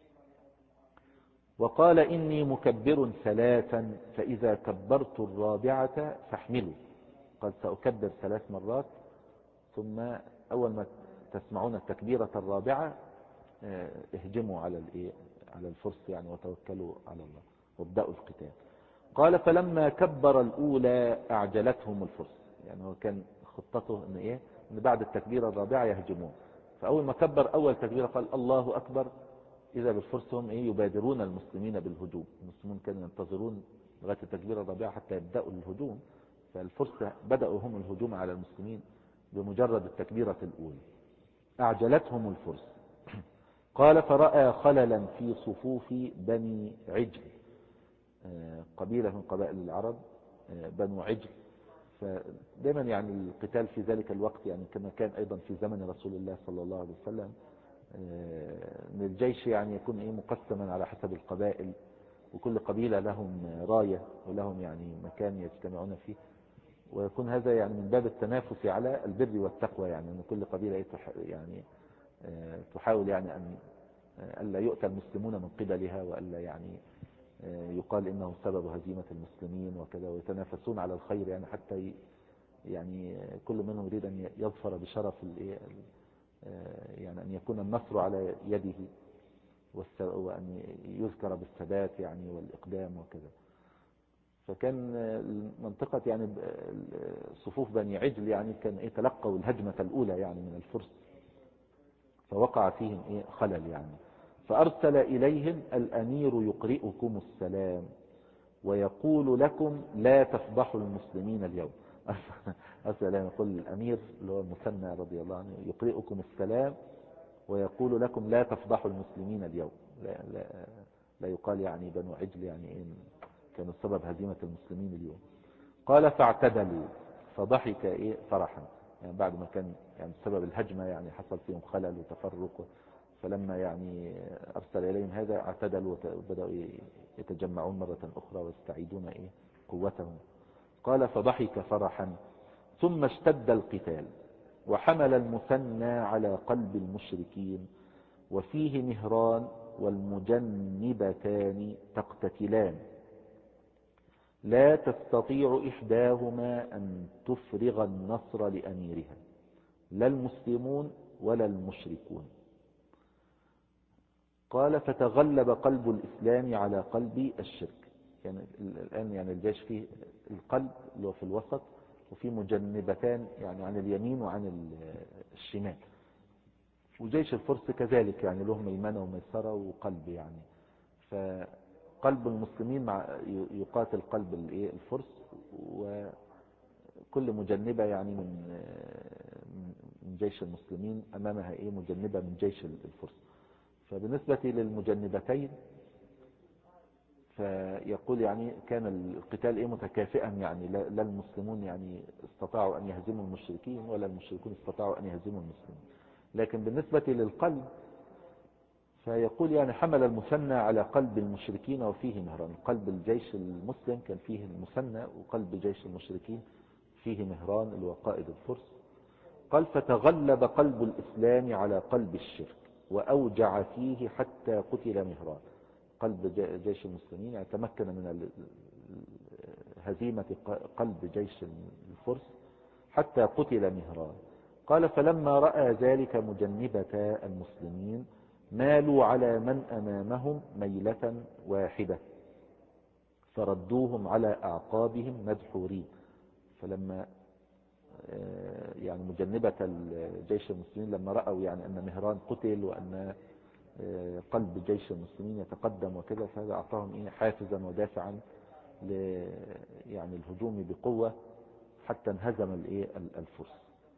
وقال إني مكبر ثلاثا فإذا كبرت الرابعة فاحملوا، قد سأكبر 3 مرات، ثم أول ما تسمعون التكبيرة الرابعة اهجموا على الفرس يعني وتوكلوا على الله وابدأوا القتال. قال فلما كبر الأولى أعجلتهم الفرس، يعني هو كان خطته إن بعد التكبيرة الرابعة يهجمون، فأول ما كبر أول تكبيرة قال الله أكبر، إذا بالفرس هم يبادرون المسلمين بالهجوم. المسلمون كانوا ينتظرون لغاية التكبيرة الرابعة حتى يبدأوا الهجوم، فالفرس بدأوا هم الهجوم على المسلمين بمجرد التكبيرة الأولى. أعجلتهم الفرس. قال فرأى خللا في صفوف بني عجل، قبيلة من قبائل العرب بنو عجل، فدائما يعني القتال في ذلك الوقت يعني كما كان أيضا في زمن رسول الله صلى الله عليه وسلم، ان الجيش يعني يكون مقسما على حسب القبائل، وكل قبيلة لهم راية ولهم يعني مكان يجتمعون فيه، ويكون هذا يعني من باب التنافس على البر والتقوى، يعني ان كل قبيلة يعني تحاول يعني ان الا يؤتى المسلمون من قبلها، والا يعني يقال انه سبب هزيمة المسلمين وكذا، ويتنافسون على الخير يعني حتى يعني كل منهم يريد ان يظفر بشرف يعني أن يكون النصر على يده وأن يذكر بالثبات يعني والإقدام وكذا. فكان منطقة يعني صفوف بني عجل يعني كان تلقوا الهجمة الأولى يعني من الفرس، فوقع فيهم خلل يعني، فأرسل إليهم الأمير يقرئكم السلام ويقول لكم لا تفضحوا المسلمين اليوم. أرسل يقول الأمير اللي هو المثنى رضي الله عنه يقرئكم السلام ويقول لكم لا تفضحوا المسلمين اليوم. لا يقال يعني بنو عجل يعني كانوا سبب هزيمة المسلمين اليوم. قال فاعتدلوا فضحك فرحا، يعني بعد ما كان يعني سبب الهجمة يعني حصل فيهم خلل وتفرق، فلما يعني أرسل إليهم هذا اعتدلوا وبدأوا يتجمعون مرة أخرى ويستعيدون قوتهم. قال فضحك فرحا ثم اشتد القتال وحمل المثنى على قلب المشركين، وفيه مهران والمجنبتان تقتتلان، لا تستطيع إحداهما أن تفرغ النصر لأميرها، لا المسلمون ولا المشركون. قال فتغلب قلب الإسلام على قلب الشرك. يعني الآن يعني الجيش فيه القلب اللي هو في الوسط، وفي مجنبتان يعني عن اليمين وعن الشمال. وجيش الفرس كذلك يعني له ميمنة وميسرة وقلب يعني. فقلب المسلمين يقاتل قلب الفرس، وكل مجنبة يعني من جيش المسلمين أمامها مجنبة من جيش الفرس. فبالنسبة للمجنبتين فيقول يعني كان القتال متكافئا، يعني لا المسلمون يعني استطاعوا أن يهزموا المشركين ولا المشركون استطاعوا أن يهزموا المسلمين. لكن بالنسبة للقلب فيقول يعني حمل المثنى على قلب المشركين وفيه مهران. قلب الجيش المسلم كان فيه المثنى، وقلب جيش المشركين فيه مهران اللي هو قائد الفرس. قال فتغلب قلب الإسلام على قلب الشرك وأوجع فيه حتى قتل مهران. قلب جيش المسلمين يعني تمكن من هزيمة قلب جيش الفرس حتى قتل مهران. قال فلما رأى ذلك مجنبتا المسلمين مالوا على من أمامهم ميلة واحدة فردوهم على أعقابهم مدحورين. فلما يعني مجنبة الجيش المسلمين لما رأوا يعني أن مهران قتل وأن قلب جيش المسلمين يتقدم وكذا، فهذا أعطاهم حافزا ودافعا يعني الهجوم بقوة حتى انهزم الفرس.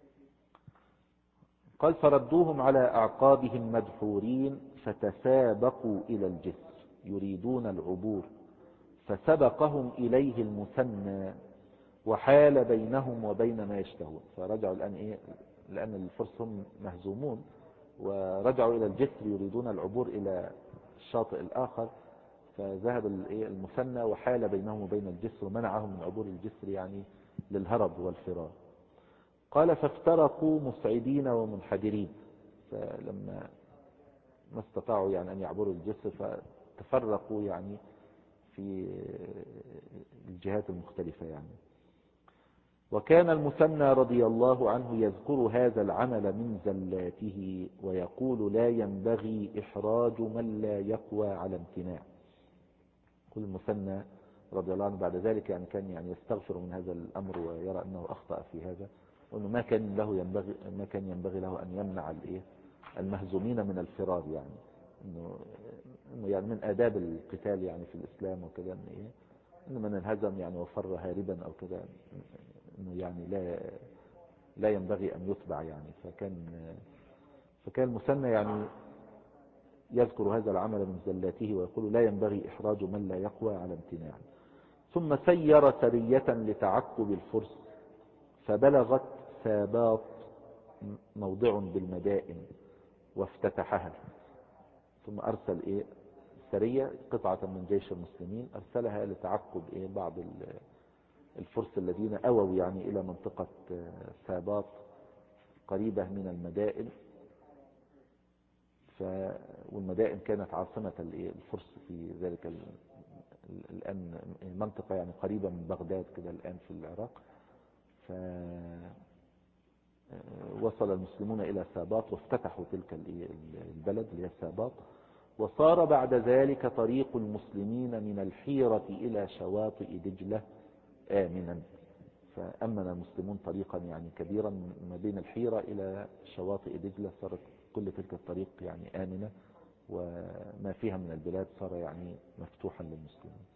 قال فردوهم على أعقابهم مدحورين فتسابقوا إلى الجسر يريدون العبور فسبقهم إليه المثنى وحال بينهم وبين ما يشتهون. فرجعوا الآن لأن الفرس هم مهزومون، ورجعوا إلى الجسر يريدون العبور إلى الشاطئ الآخر. فذهب المثنى وحال بينهم وبين الجسر ومنعهم من عبور الجسر يعني للهرب والفرار. قال فافترقوا مسعدين ومنحدرين. فلما ما استطاعوا يعني أن يعبروا الجسر فتفرقوا يعني في الجهات المختلفة يعني. وكان المثنى رضي الله عنه يذكر هذا العمل من زلاته ويقول لا ينبغي إحراج من لا يقوى على امتناع. كل المثنى رضي الله عنه بعد ذلك يعني كان يعني يستغفر من هذا الأمر ويرى أنه أخطأ في هذا، وأنه ما كان ينبغي له أن يمنع المهزومين من الفرار. يعني إنه يعني من آداب القتال يعني في الإسلام وكذا إنه من انهزم يعني وفر هاربا أو كذا إنه يعني لا ينبغي أن يتبع يعني. فكان المثنى يعني يذكر هذا العمل من زلاته ويقول لا ينبغي إحراج من لا يقوى على امتناع. ثم سير سرية لتعقب الفرس فبلغت ساباط موضع بالمدائن وافتتحها. ثم أرسل سرية قطعة من جيش المسلمين أرسلها لتعقب بعض الفرس الذين أووا يعني إلى منطقة ساباط قريبة من المدائن. والمدائن كانت عاصمة الفرس في ذلك الآن منطقة يعني قريبة من بغداد كده الآن في العراق. فوصل المسلمون إلى ساباط وافتتحوا تلك البلد اللي هي ساباط. وصار بعد ذلك طريق المسلمين من الحيرة إلى شواطئ دجلة آمنا. فأمن المسلمون طريقا يعني كبيرا ما بين الحيرة إلى شواطئ دجلة، صارت كل تلك الطريق يعني آمنة، وما فيها من البلاد صار يعني مفتوحا للمسلمين.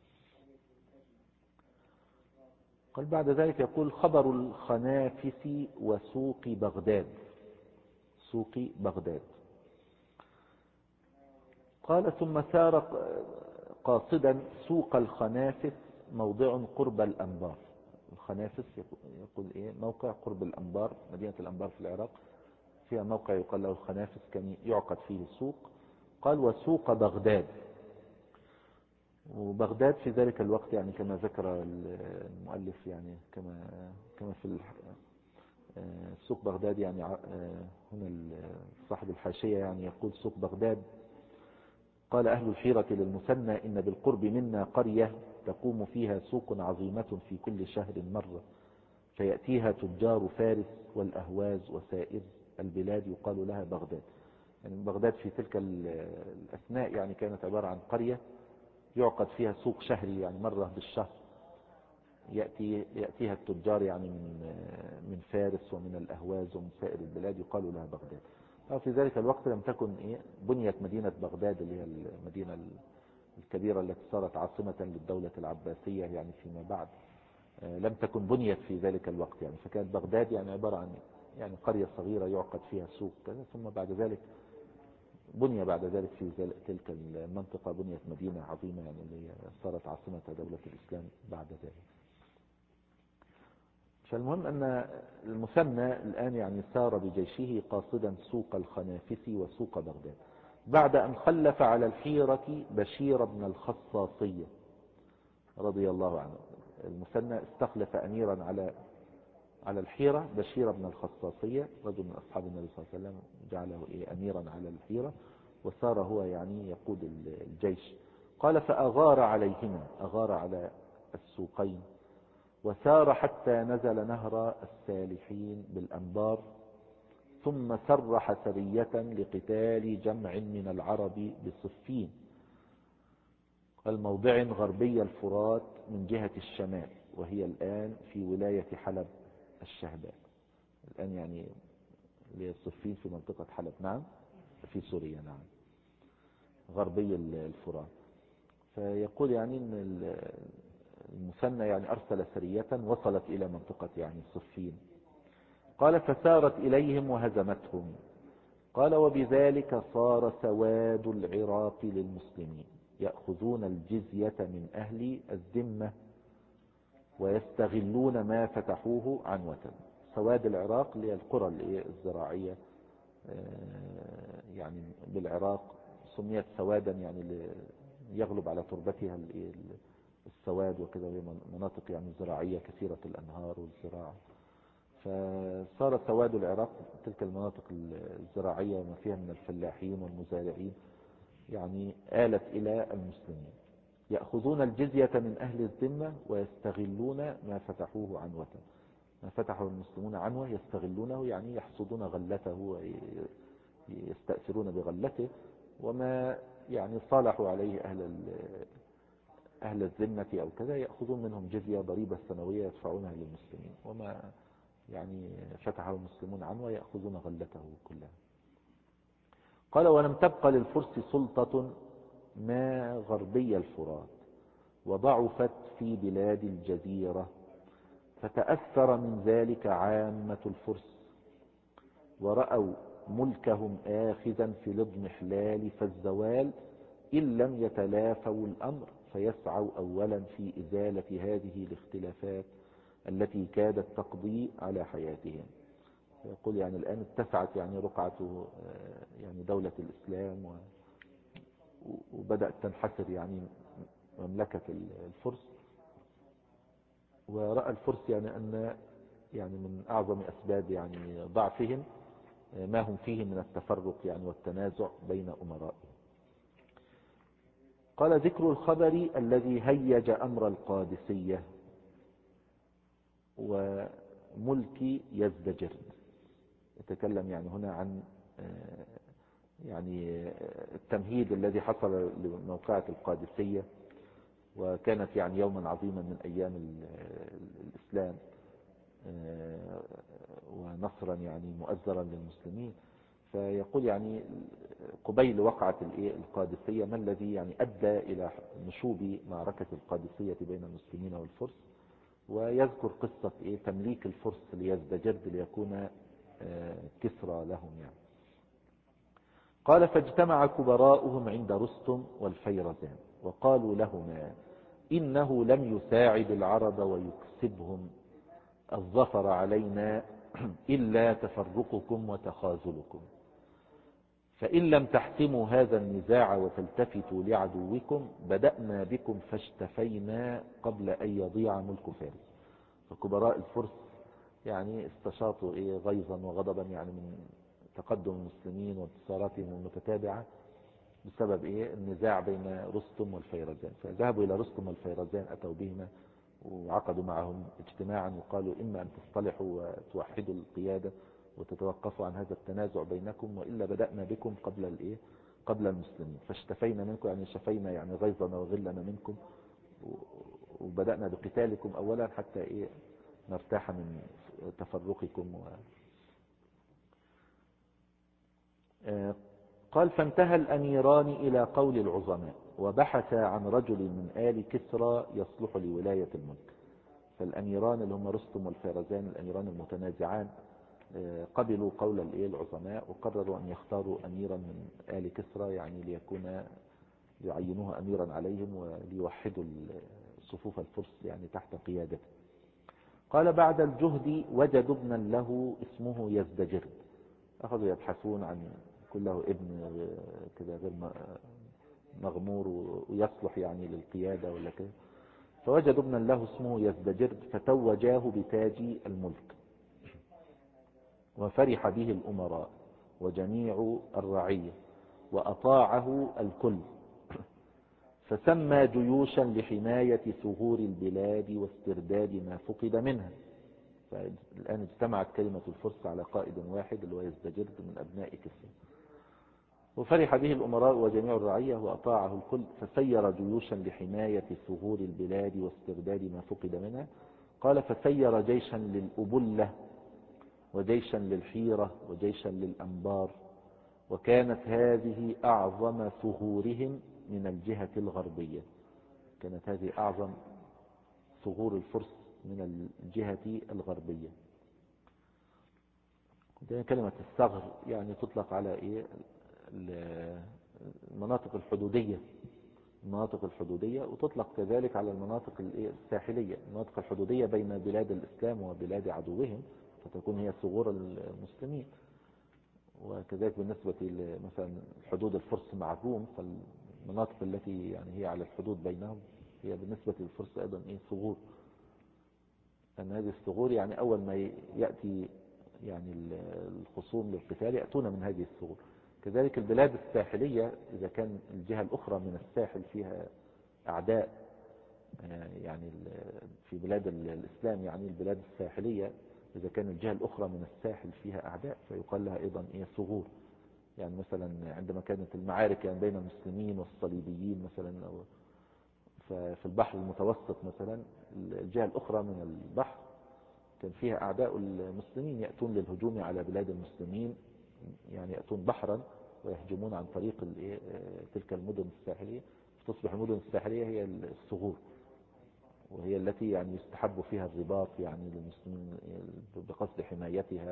قال بعد ذلك يقول خبر الخنافس وسوق بغداد. سوق بغداد. قال ثم سار قاصدا سوق الخنافس موضع قرب الأنبار. الخنافس يقول موقع قرب الأنبار، مدينة الأنبار في العراق فيها موقع يقال له الخنافس كان يعقد فيه السوق. قال وسوق بغداد. وبغداد في ذلك الوقت يعني كما ذكر المؤلف يعني كما في سوق بغداد يعني هنا صاحب الحاشية يعني يقول سوق بغداد. قال أهل الحيرة للمثنى إن بالقرب منا قرية تقوم فيها سوق عظيمة في كل شهر مرة، فيأتيها تجار فارس والأهواز وسائر البلاد يقال لها بغداد. يعني بغداد في تلك الأثناء يعني كانت عبارة عن قرية يعقد فيها سوق شهري، يعني مرة بالشهر يأتيها التجار يعني من فارس ومن الأهواز ومن سائر البلاد يقال لها بغداد. في ذلك الوقت لم تكن بنيت مدينة بغداد اللي هي المدينة الكبيرة التي صارت عاصمة للدولة العباسية يعني فيما بعد، لم تكن بنيت في ذلك الوقت يعني. فكانت بغداد يعني عبارة عن يعني قرية صغيرة يعقد فيها سوق كذا، ثم بعد ذلك بعد ذلك في تلك المنطقة بنيت مدينة عظيمة يعني اللي صارت عاصمة دولة الإسلام بعد ذلك. فالمهم أن المثنى الآن يعني سار بجيشه قاصدا سوق الخنافسي وسوق بغداد بعد أن خلف على الحيرة بشير بن الخصاصية رضي الله عنه. المثنى استخلف أميرا على الحيرة بشير بن الخصاصية، رجل من أصحاب النبي صلى الله عليه وسلم، جعله أميرا على الحيرة وصار هو يعني يقود الجيش. قال فأغار عليهما، أغار على السوقين، وسار حتى نزل نهر السالحين بالأنبار، ثم سرح سرية لقتال جمع من العرب بصفين، الموضع غربي الفرات من جهة الشمال، وهي الآن في ولاية حلب الشهباء. الآن يعني صفين في منطقة حلب، نعم في سوريا، نعم غربي الفرات. فيقول يعني ان المثنى يعني أرسل سرية وصلت إلى منطقة يعني صفين. قال فسارت إليهم وهزمتهم. قال وبذلك صار سواد العراق للمسلمين يأخذون الجزية من أهل الذمة ويستغلون ما فتحوه عنوة. سواد العراق اللي هي القرى الزراعية يعني بالعراق سميت سوادا يعني يغلب على تربتها السواد وكذا، وهي مناطق يعني زراعية كثيرة الأنهار والزراعة. فصار سواد العراق تلك المناطق الزراعية وما فيها من الفلاحين والمزارعين يعني آلت إلى المسلمين، يأخذون الجزية من أهل الذمة ويستغلون ما فتحوه عنوة. ما فتحه المسلمون عنوة يستغلونه يعني يحصدون غلته ويستأثرون بغلته، وما يعني صالحوا عليه أهل الذمة أو كذا يأخذون منهم جزية ضريبة سنوية يدفعونها للمسلمين، وما يعني فتحه المسلمون عنوة يأخذون غلته كلها. قال ولم تبقى للفرس سلطة ما غربي الفرات، وضعفت في بلاد الجزيرة، فتأثر من ذلك عامة الفرس، ورأوا ملكهم آخذا في الاضمحلال فالزوال إن لم يتلافوا الأمر، فيسعوا أولا في إزالة هذه الاختلافات التي كادت تقضي على حياتهم. يقول يعني الآن اتسعت يعني رقعة يعني دولة الإسلام وبدأت تنحسر يعني مملكة الفرس. ورأى الفرس يعني أن يعني من أعظم أسباب يعني ضعفهم ما هم فيه من التفرق يعني والتنازع بين أمرائهم. قال ذكر الخبر الذي هيج أمر القادسية وملك يزدجرد. يتكلم يعني هنا عن يعني التمهيد الذي حصل لموقعة القادسية، وكانت يعني يوما عظيما من أيام الإسلام ونصرا يعني مؤزرا للمسلمين. فيقول يعني قبيل وقعة القادسية ما الذي يعني أدى إلى نشوب معركة القادسية بين المسلمين والفرس، ويذكر قصة تمليك الفرس ليزدجرد ليكون كسرى لهم يعني. قال فاجتمع كبراؤهم عند رستم والفيرزان وقالوا لهما إنه لم يساعد العرب ويكسبهم الظفر علينا إلا تفرقكم وتخاذلكم، فإن لم تحسموا هذا النزاع وتلتفتوا لعدوكم بدأنا بكم فاشتفينا قبل أن يضيع ملك فارس. فكبراء الفرس يعني استشاطوا غيظا وغضبا يعني من تقدم المسلمين وانتصاراتهم المتتابعة بسبب النزاع بين رستم والفيرزان. فذهبوا إلى رستم والفيرزان، أتوا بهما وعقدوا معهم اجتماعا وقالوا إما أن تصطلحوا وتوحدوا القيادة وتتوقفوا عن هذا التنازع بينكم، وإلا بدأنا بكم قبل المسلمين، فاشتفينا منكم، يعني شفينا يعني غيظنا وغلنا منكم، وبدأنا بقتالكم أولا حتى نرتاح من تفرقكم. قال فانتهى الأميران إلى قول العظماء وبحث عن رجل من آل كسرى يصلح لولاية الملك. فالأميران اللي هم رستم والفيرزان، الأميران المتنازعان، قبلوا قول العظماء وقرروا أن يختاروا أميرا من آل كسرى، يعني ليكون يعينوه أميرا عليهم وليوحدوا صفوف الفرس يعني تحت قيادته. قال بعد الجهد وجدوا ابنا له اسمه يزدجرد. أخذوا يبحثون عن كله ابن كذا غير مغمور ويصلح يعني للقيادة ولا كذا، فوجدوا ابنا له اسمه يزدجرد فتوجاه بتاج الملك، وفرح به الأمراء وجميع الرعية وأطاعه الكل، فسمى جيوشا لحماية ثغور البلاد واسترداد ما فقد منها. فالآن اجتمعت كلمة الفرس على قائد واحد اللي هو يزدجرد من أبناء كسرى. وفرح به الأمراء وجميع الرعية وأطاعه الكل، فسير جيوشا لحماية ثغور البلاد واسترداد ما فقد منها. قال فسير جيشا للأبلة وجيشا للحيرة وجيشا للأنبار، وكانت هذه أعظم ثغورهم من الجهة الغربية. كانت هذه أعظم ثغور الفرس من الجهة الغربية. كلمة الثغر يعني تطلق على المناطق الحدودية، وتطلق كذلك على المناطق الساحلية، المناطق الحدودية بين بلاد الإسلام وبلاد عدوهم، فتكون هي ثغور المسلمين. وكذلك بالنسبة مثلا حدود الفرس مع الروم، فالمناطق التي يعني هي على الحدود بينهم هي بالنسبة للفرس أيضا ثغور، أن هذه الثغور يعني أول ما يأتي يعني الخصوم للقتال يأتون من هذه الثغور. كذلك البلاد الساحلية إذا كان الجهة الأخرى من الساحل فيها أعداء، يعني في بلاد الإسلام يعني البلاد الساحلية إذا كان الجهة الأخرى من الساحل فيها أعداء فيقال لها أيضا ثغور. يعني مثلا عندما كانت المعارك يعني بين المسلمين والصليبيين مثلا، ففي البحر المتوسط مثلا الجهة الأخرى من البحر كان فيها أعداء المسلمين يأتون للهجوم على بلاد المسلمين، يعني يأتون بحرا ويهجمون عن طريق تلك المدن الساحلية، فتصبح المدن الساحلية هي الثغور، وهي التي يعني يستحب فيها الرباط يعني للمسلمين بقصد حمايتها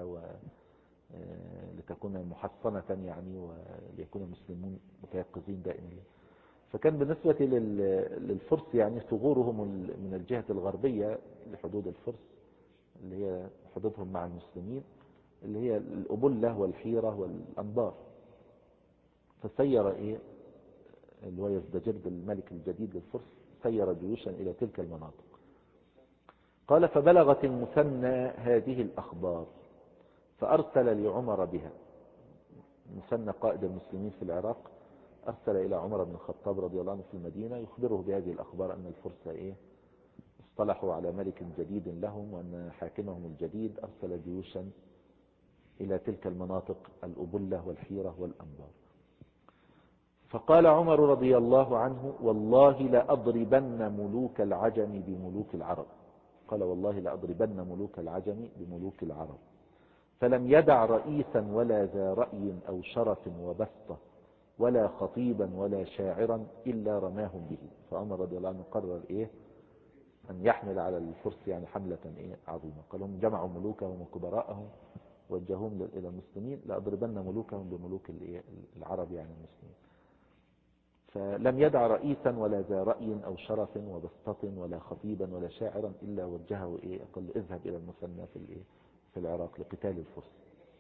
ولتكون محصنة يعني وليكون المسلمون متيقظين دائما. فكان بالنسبة للفرس يعني ثغورهم من الجهة الغربية لحدود الفرس اللي هي حدودهم مع المسلمين اللي هي الأبلة والحيرة والأنبار. فسير اللي هو يزدجرد الملك الجديد للفرس سير جيوشا إلى تلك المناطق. قال فبلغت المثنى هذه الأخبار فأرسل لعمر بها. المثنى قائد المسلمين في العراق أرسل إلى عمر بن الخطاب رضي الله عنه في المدينة يخبره بهذه الأخبار أن الفرس اصطلحوا على ملك جديد لهم، وأن حاكمهم الجديد أرسل جيوشا إلى تلك المناطق الأبلة والحيرة والأنبار. فقال عمر رضي الله عنه والله لأضربن ملوك العجم بملوك العرب. قال والله لأضربن ملوك العجم بملوك العرب. فلم يدع رئيسا ولا ذا رأي أو شرف وبسطة ولا خطيبا ولا شاعرا إلا رماهم به. فعمر رضي الله عنه قرر أن يحمل على الفرس يعني حملة عظيمة. قال هم جمعوا ملوكهم وكبراءهم وجههم إلى المسلمين لأضربن ملوكهم بملوك العرب يعني المسلمين. فلم يدع رئيسا ولا ذا رأي أو شرف وبسطة ولا خطيبا ولا شاعرا إلا وجهه قال اذهب إلى المثنى في العراق لقتال الفرس.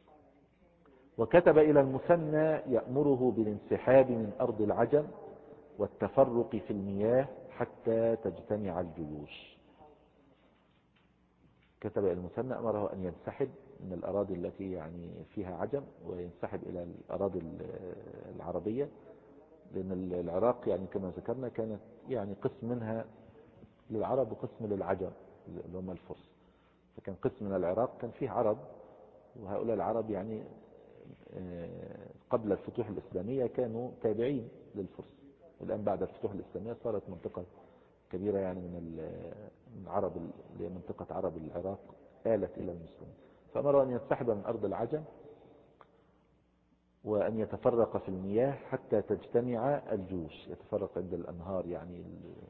وكتب إلى المثنى يأمره بالانسحاب من أرض العجم والتفرق في المياه حتى تجتمع الجيوش. كتب إلى المثنى أمره أن ينسحب من الأراضي التي يعني فيها عجم وينسحب إلى الأراضي العربية، لأن العراق يعني كما ذكرنا كانت يعني قسم منها للعرب وقسم للعجم اللي هم الفرس. فكان قسم من العراق كان فيه عرب، وهؤلاء العرب يعني قبل الفتوح الإسلامية كانوا تابعين للفرس، والآن بعد الفتوح الإسلامية صارت منطقة كبيرة يعني من عرب منطقة عرب العراق آلت إلى المسلمين. فأمروا أن ينسحب من أرض العجم وأن يتفرق في المياه حتى تجتمع الجيوش، يتفرق عند الأنهار يعني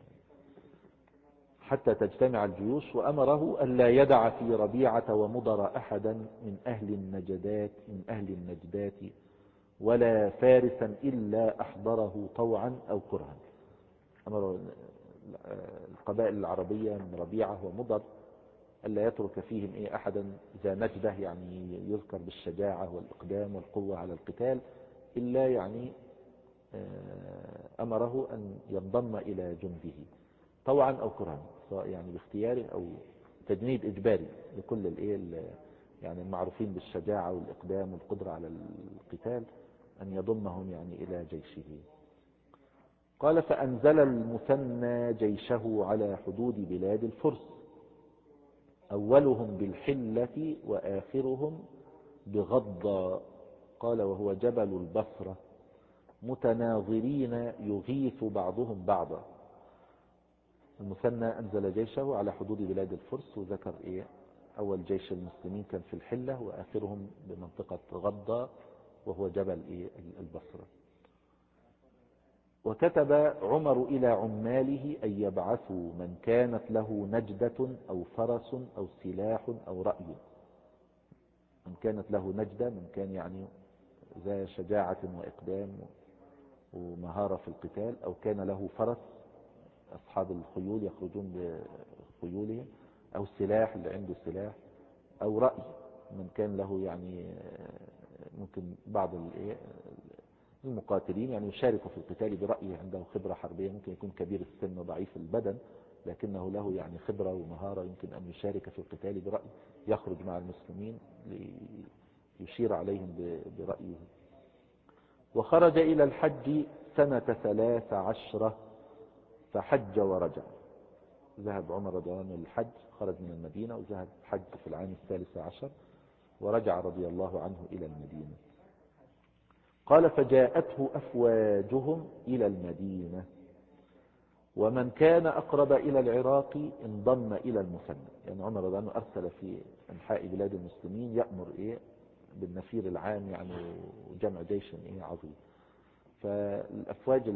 حتى تجتمع الجيوش. وأمره ألا يدع في ربيعة ومضر أحدا من أهل النجدات ولا فارسا إلا أحضره طوعا أو كرها. أمر القبائل العربية من ربيعة ومضر ألا يترك فيهم أحدا ذا نجدة يعني يذكر بالشجاعة والإقدام والقوة على القتال، إلا يعني أمره أن ينضم إلى جنده طوعا أو كرها، سواء يعني باختياره أو تجنيد إجباري لكل يعني المعروفين بالشجاعة والإقدام والقدرة على القتال، أن يضمهم يعني إلى جيشه. قال فأنزل المثنى جيشه على حدود بلاد الفرس، أولهم بالحلة وآخرهم بغض، قال وهو جبل البصرة، متناظرين يغيث بعضهم بعضا. المثنى أنزل جيشه على حدود بلاد الفرس، وذكر أول جيش المسلمين كان في الحلة وآخرهم بمنطقة غضة وهو جبل البصرة. وكتب عمر إلى عماله أن يبعثوا من كانت له نجدة أو فرس أو سلاح أو رأي. من كانت له نجدة، من كان يعني ذا شجاعة وإقدام ومهارة في القتال، أو كان له فرس أصحاب الخيول يخرجون بخيولهم، أو سلاح اللي عنده سلاح، أو رأي من كان له يعني ممكن بعض المقاتلين يعني يشارك في القتال برأيه، عنده خبرة حربية، ممكن يكون كبير السن وضعيف البدن لكنه له يعني خبرة ومهارة، يمكن أن يشارك في القتال برأيه، يخرج مع المسلمين ليشير عليهم برأيه. وخرج إلى الحج سنة 13 فحج ورجع. ذهب عمر رضي الله عنه للحج، خرج من المدينة وذهب حج في العام 13 ورجع رضي الله عنه إلى المدينة. قال فجاءته أفواجهم إلى المدينة، ومن كان أقرب إلى العراق انضم إلى المثنى. يعني عمر رضي الله عنه أرسل في أنحاء بلاد المسلمين يأمر بالنفير العام يعني وجمع جيش عظيم. فالأفواج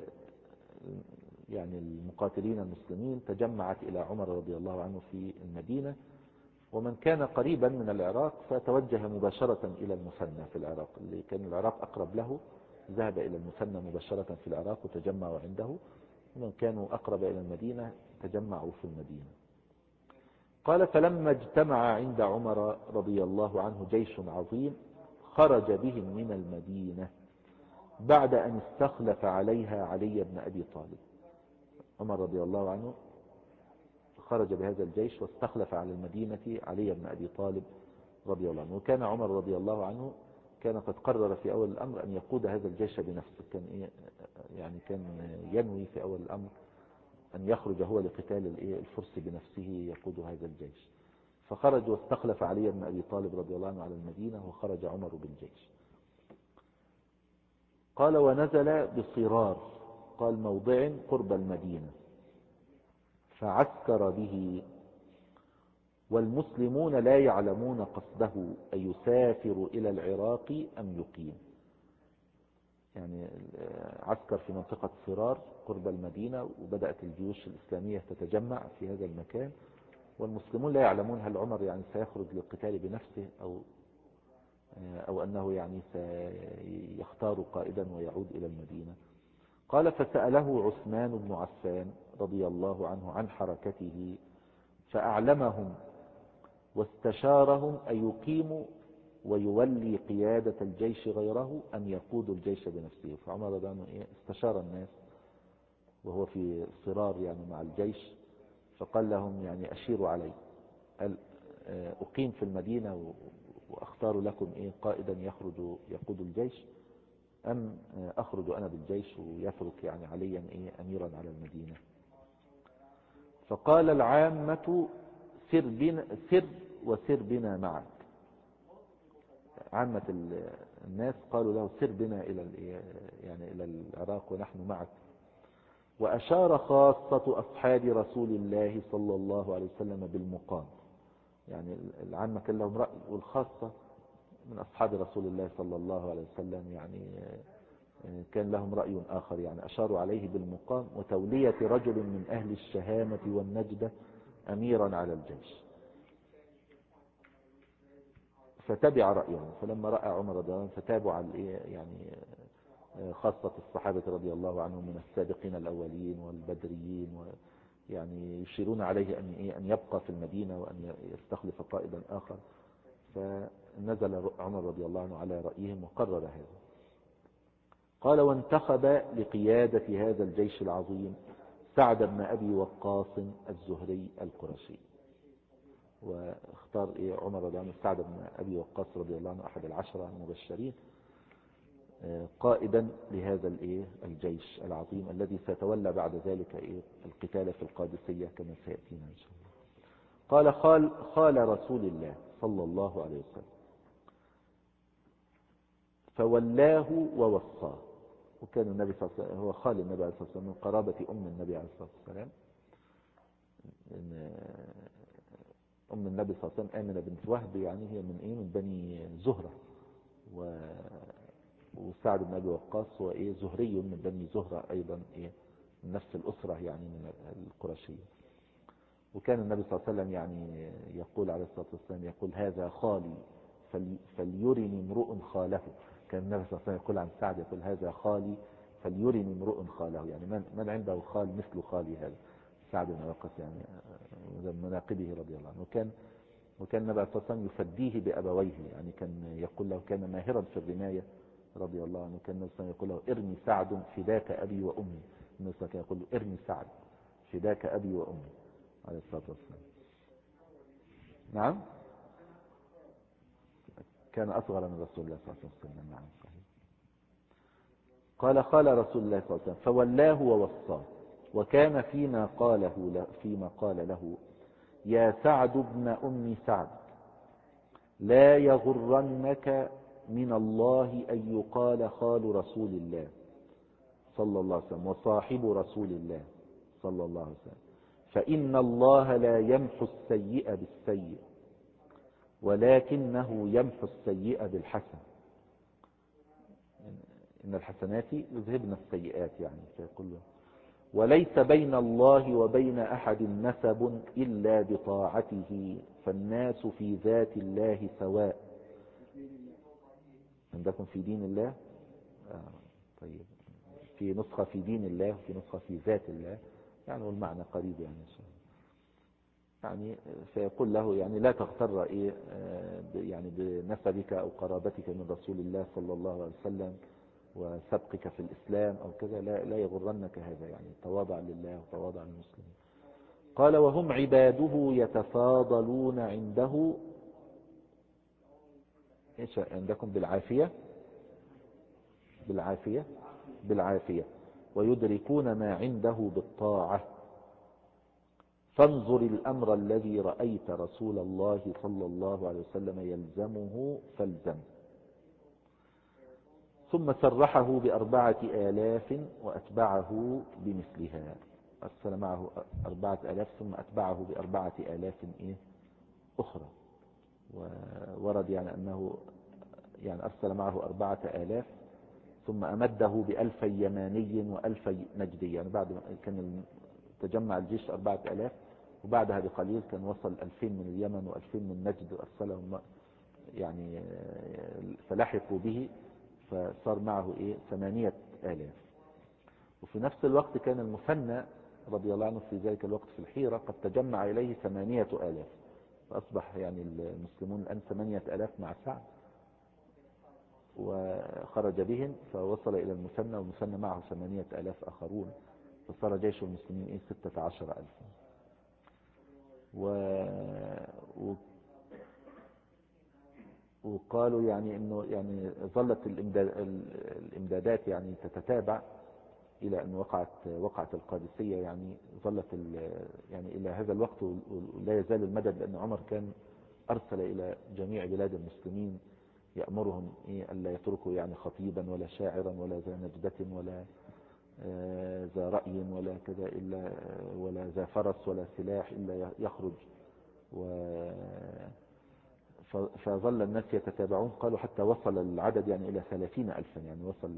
يعني المقاتلين المسلمين تجمعت إلى عمر رضي الله عنه في المدينة، ومن كان قريبا من العراق فتوجه مباشرة إلى المثنى في العراق، اللي كان العراق أقرب له ذهب إلى المثنى مباشرة في العراق وتجمعوا عنده، ومن كانوا أقرب إلى المدينة تجمعوا في المدينة. قال فلما اجتمع عند عمر رضي الله عنه جيش عظيم خرج بهم من المدينة بعد أن استخلف عليها علي بن أبي طالب. عمر رضي الله عنه خرج بهذا الجيش واستخلف على المدينة علي بن أبي طالب رضي الله عنه. وكان عمر رضي الله عنه كان قد قرر في أول الأمر أن يقود هذا الجيش بنفسه، كان ينوي في أول الأمر أن يخرج هو لقتال الفرس بنفسه يقود هذا الجيش. فخرج واستخلف علي بن أبي طالب رضي الله عنه على المدينة، وخرج عمر بالجيش. قال ونزل بصرار، قال موضع قرب المدينة، فعسكر به، والمسلمون لا يعلمون قصده أن يسافر إلى العراق أم يقيم. يعني عسكر في منطقة صرار قرب المدينة، وبدأت الجيوش الإسلامية تتجمع في هذا المكان، والمسلمون لا يعلمون هل عمر يعني سيخرج للقتال بنفسه أو أنه يعني سيختار قائدا ويعود إلى المدينة. قال فسأله عثمان بن عفان رضي الله عنه عن حركته فأعلمهم واستشارهم أن يقيموا ويولي قيادة الجيش غيره أم يقود الجيش بنفسه. فعمر رضي الله عنه استشار الناس وهو في صرار يعني مع الجيش، فقال لهم يعني أشيروا علي، أقيم في المدينة وأختار لكم قائدا يقود الجيش، أم أخرج أنا بالجيش ويترك يعني عليا أميرا على المدينة. فقال العامة سر بنا، سر وسر بنا معك. عامة الناس قالوا له سر بنا إلى العراق ونحن معك. وأشار خاصة أصحاب رسول الله صلى الله عليه وسلم بالمقام. يعني العامة كان لهم رأي، والخاصة من أصحاب رسول الله صلى الله عليه وسلم يعني كان لهم رأي آخر، يعني أشاروا عليه بالمقام وتولية رجل من أهل الشهامة والنجدة أميرا على الجيش. فتبع رأيهم، فلما رأى عمر رضي الله عنه فتابوا على يعني خاصة الصحابة رضي الله عنهم من السابقين الأولين والبدريين، يعني يشيرون عليه أن يبقى في المدينة وأن يستخلف قائدا آخر. فنزل عمر رضي الله عنه على رأيهم وقرر هذا. قال: وانتخب لقيادة هذا الجيش العظيم سعد بن أبي وقاص الزهري القرشي. واختار عمر رضي الله عنه سعد بن أبي وقاص رضي الله عنه أحد العشرة المبشرين قائدا لهذا الجيش العظيم الذي سيتولى بعد ذلك القتال في القادسية كما سيأتينا إن شاء الله. قال: خال رسول الله صلى الله عليه وسلم فولاه ووصاه. وكان النبي صلى الله عليه وسلم هو خال النبي عليه الصلاة والسلام من قرابة أم النبي عليه الصلاة والسلام. أم النبي صلى الله عليه وسلم آمنة بنت وهب، يعني هي من بني زهرة، وسعد بن أبي وقاص هو زهري من بني زهرة أيضا من نفس الأسرة يعني من القرشية. وكان النبي صلى الله عليه وسلم يعني يقول عليه الصلاة والسلام يقول: هذا خالي فليرني امرؤ خاله. كان النبي صلى الله عليه وسلم يقول عن سعد يقول: هذا خالي فليرني امرؤ خاله، يعني من عنده خال مثل خالي هذا سعد بن وقاص، يعني من مناقبه رضي الله عنه. وكان النبي صلى الله عليه وسلم يفديه بأبويه، يعني كان يقول له كان ماهرا في الرماية رضي الله عنه. كان النبي صلى الله عليه وسلم يقول له: ارمي سعد فداك أبي وأمي. النبي صلى الله عليه وسلم يقول له: ارمي سعد فداك أبي وأمي عليه الصلاة والسلام. نعم، كان أصغر من رسول الله صلى الله عليه وسلم. نعم صحيح. قال: قال رسول الله صلى الله عليه وسلم فولاه ووصاه. وكان فيما قال له: يا سعد بن أم سعد، لا يغرنك من الله أن يقال خال رسول الله صلى الله عليه وسلم وصاحب رسول الله صلى الله عليه وسلم، فإن الله لا يمحو السيئة بالسيء ولكنه يمحو السيئة بالحسن. إن الحسنات يذهبن السيئات، يعني فيقول له: وليس بين الله وبين أحد نسب إلا بطاعته، فالناس في ذات الله سواء. عندكم في دين الله طيب، في نسخة في دين الله وفي نسخة في ذات الله، يعني والمعنى قريب يعني إن شاء الله. يعني فيقول له يعني لا تغتر يعني بنسبك أو قرابتك من رسول الله صلى الله عليه وسلم وسبقك في الإسلام أو كذا، لا يغرنك هذا، يعني تواضع لله وتواضع للمسلمين. قال: وهم عباده يتفاضلون عنده. إيش عندكم؟ بالعافية ويدركون ما عنده بالطاعة. فانظر الأمر الذي رأيت رسول الله صلى الله عليه وسلم يلزمه فالزمه. ثم سرحه ب4,000 وأتبعه بمثلها. أرسل معه 4,000 ثم أتبعه ب4,000 أخرى. وورد يعني أنه يعني أرسل معه 4,000 ثم أمده ب1,000 يماني و1,000 نجدي، يعني بعد ما كان تجمع الجيش 4,000 وبعدها بقليل كان وصل 2,000 من اليمن و2,000 من نجد، وأرسلهم يعني فلحقوا به، فصار معه 8,000. وفي نفس الوقت كان المثنى رضي الله عنه في ذلك الوقت في الحيرة قد تجمع إليه 8,000، فأصبح يعني المسلمون الآن 8,000 مع سعد، وخرج بهم فوصل إلى المثنى، والمثنى معه 8,000 آخرون، فصار جيش المسلمين 16,000. وقالوا يعني انه يعني ظلت الامدادات يعني تتتابع، إلى أن وقعت القادسية، يعني ظلت يعني إلى هذا الوقت ولا يزال المدد، لأن عمر كان أرسل إلى جميع بلاد المسلمين يأمرهم ألا يتركوا يعني خطيبا ولا شاعرا ولا ذا نجدة ولا ذا رأي ولا كذا إلا ولا ذا فرس ولا سلاح إلا يخرج. فظل الناس يتتابعون، قالوا حتى وصل العدد يعني إلى 30,000، يعني وصل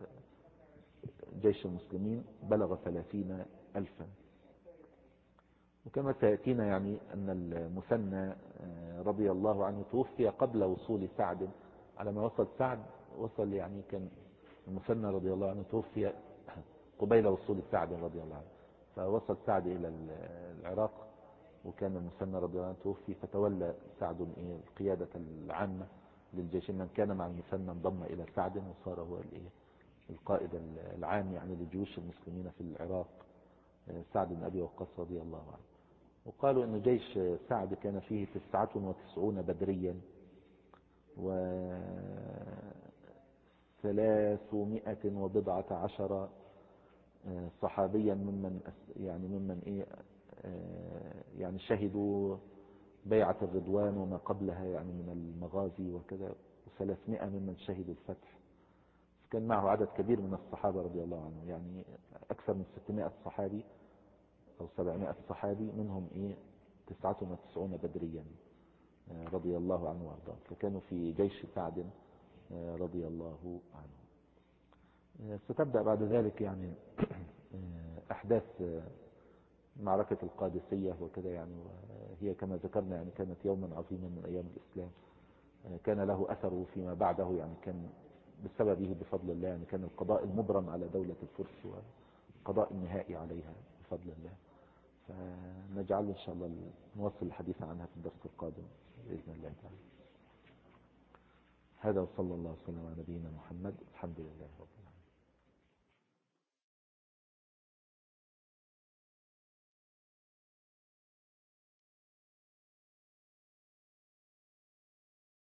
جيش المسلمين بلغ 30,000. وكما سيأتينا يعني أن المثنى رضي الله عنه توفي قبل وصول سعد. على ما وصل سعد وصل يعني كان المثنى رضي الله عنه توفي قبيل وصول سعد رضي الله عنه، فوصل سعد إلى العراق، وكان المثنى رضي الله عنه توفي، فتولى سعد القيادة العامة للجيش. من كان مع المثنى انضم إلى سعد وصار هو القائد العام يعني لجيوش المسلمين في العراق، سعد بن أبي وقاص رضي الله عنه. وقالوا أن جيش سعد كان فيه 99 بدريا و310 صحابيا يعني شهدوا بيعة الرضوان وما قبلها يعني من المغازي وكذا، و300 ممن شهدوا الفتح. كان معه عدد كبير من الصحابة رضي الله عنهم، يعني أكثر من 600 صحابي أو 700 صحابي، منهم 99 بدريا رضي الله عنه وارضاه، فكانوا في جيش سعد رضي الله عنه. ستبدأ بعد ذلك يعني أحداث معركة القادسية وكذا، يعني وهي كما ذكرنا يعني كانت يوما عظيما من أيام الإسلام، كان له أثره فيما بعده، يعني كان بسببه بفضل الله يعني كان القضاء المبرم على دولة الفرس والقضاء النهائي عليها بفضل الله. فنجعل إن شاء الله نوصل الحديث عنها في الدرس القادم بإذن الله تعالى. هذا وصلى الله وسلم على نبينا محمد، الحمد لله رب العالمين.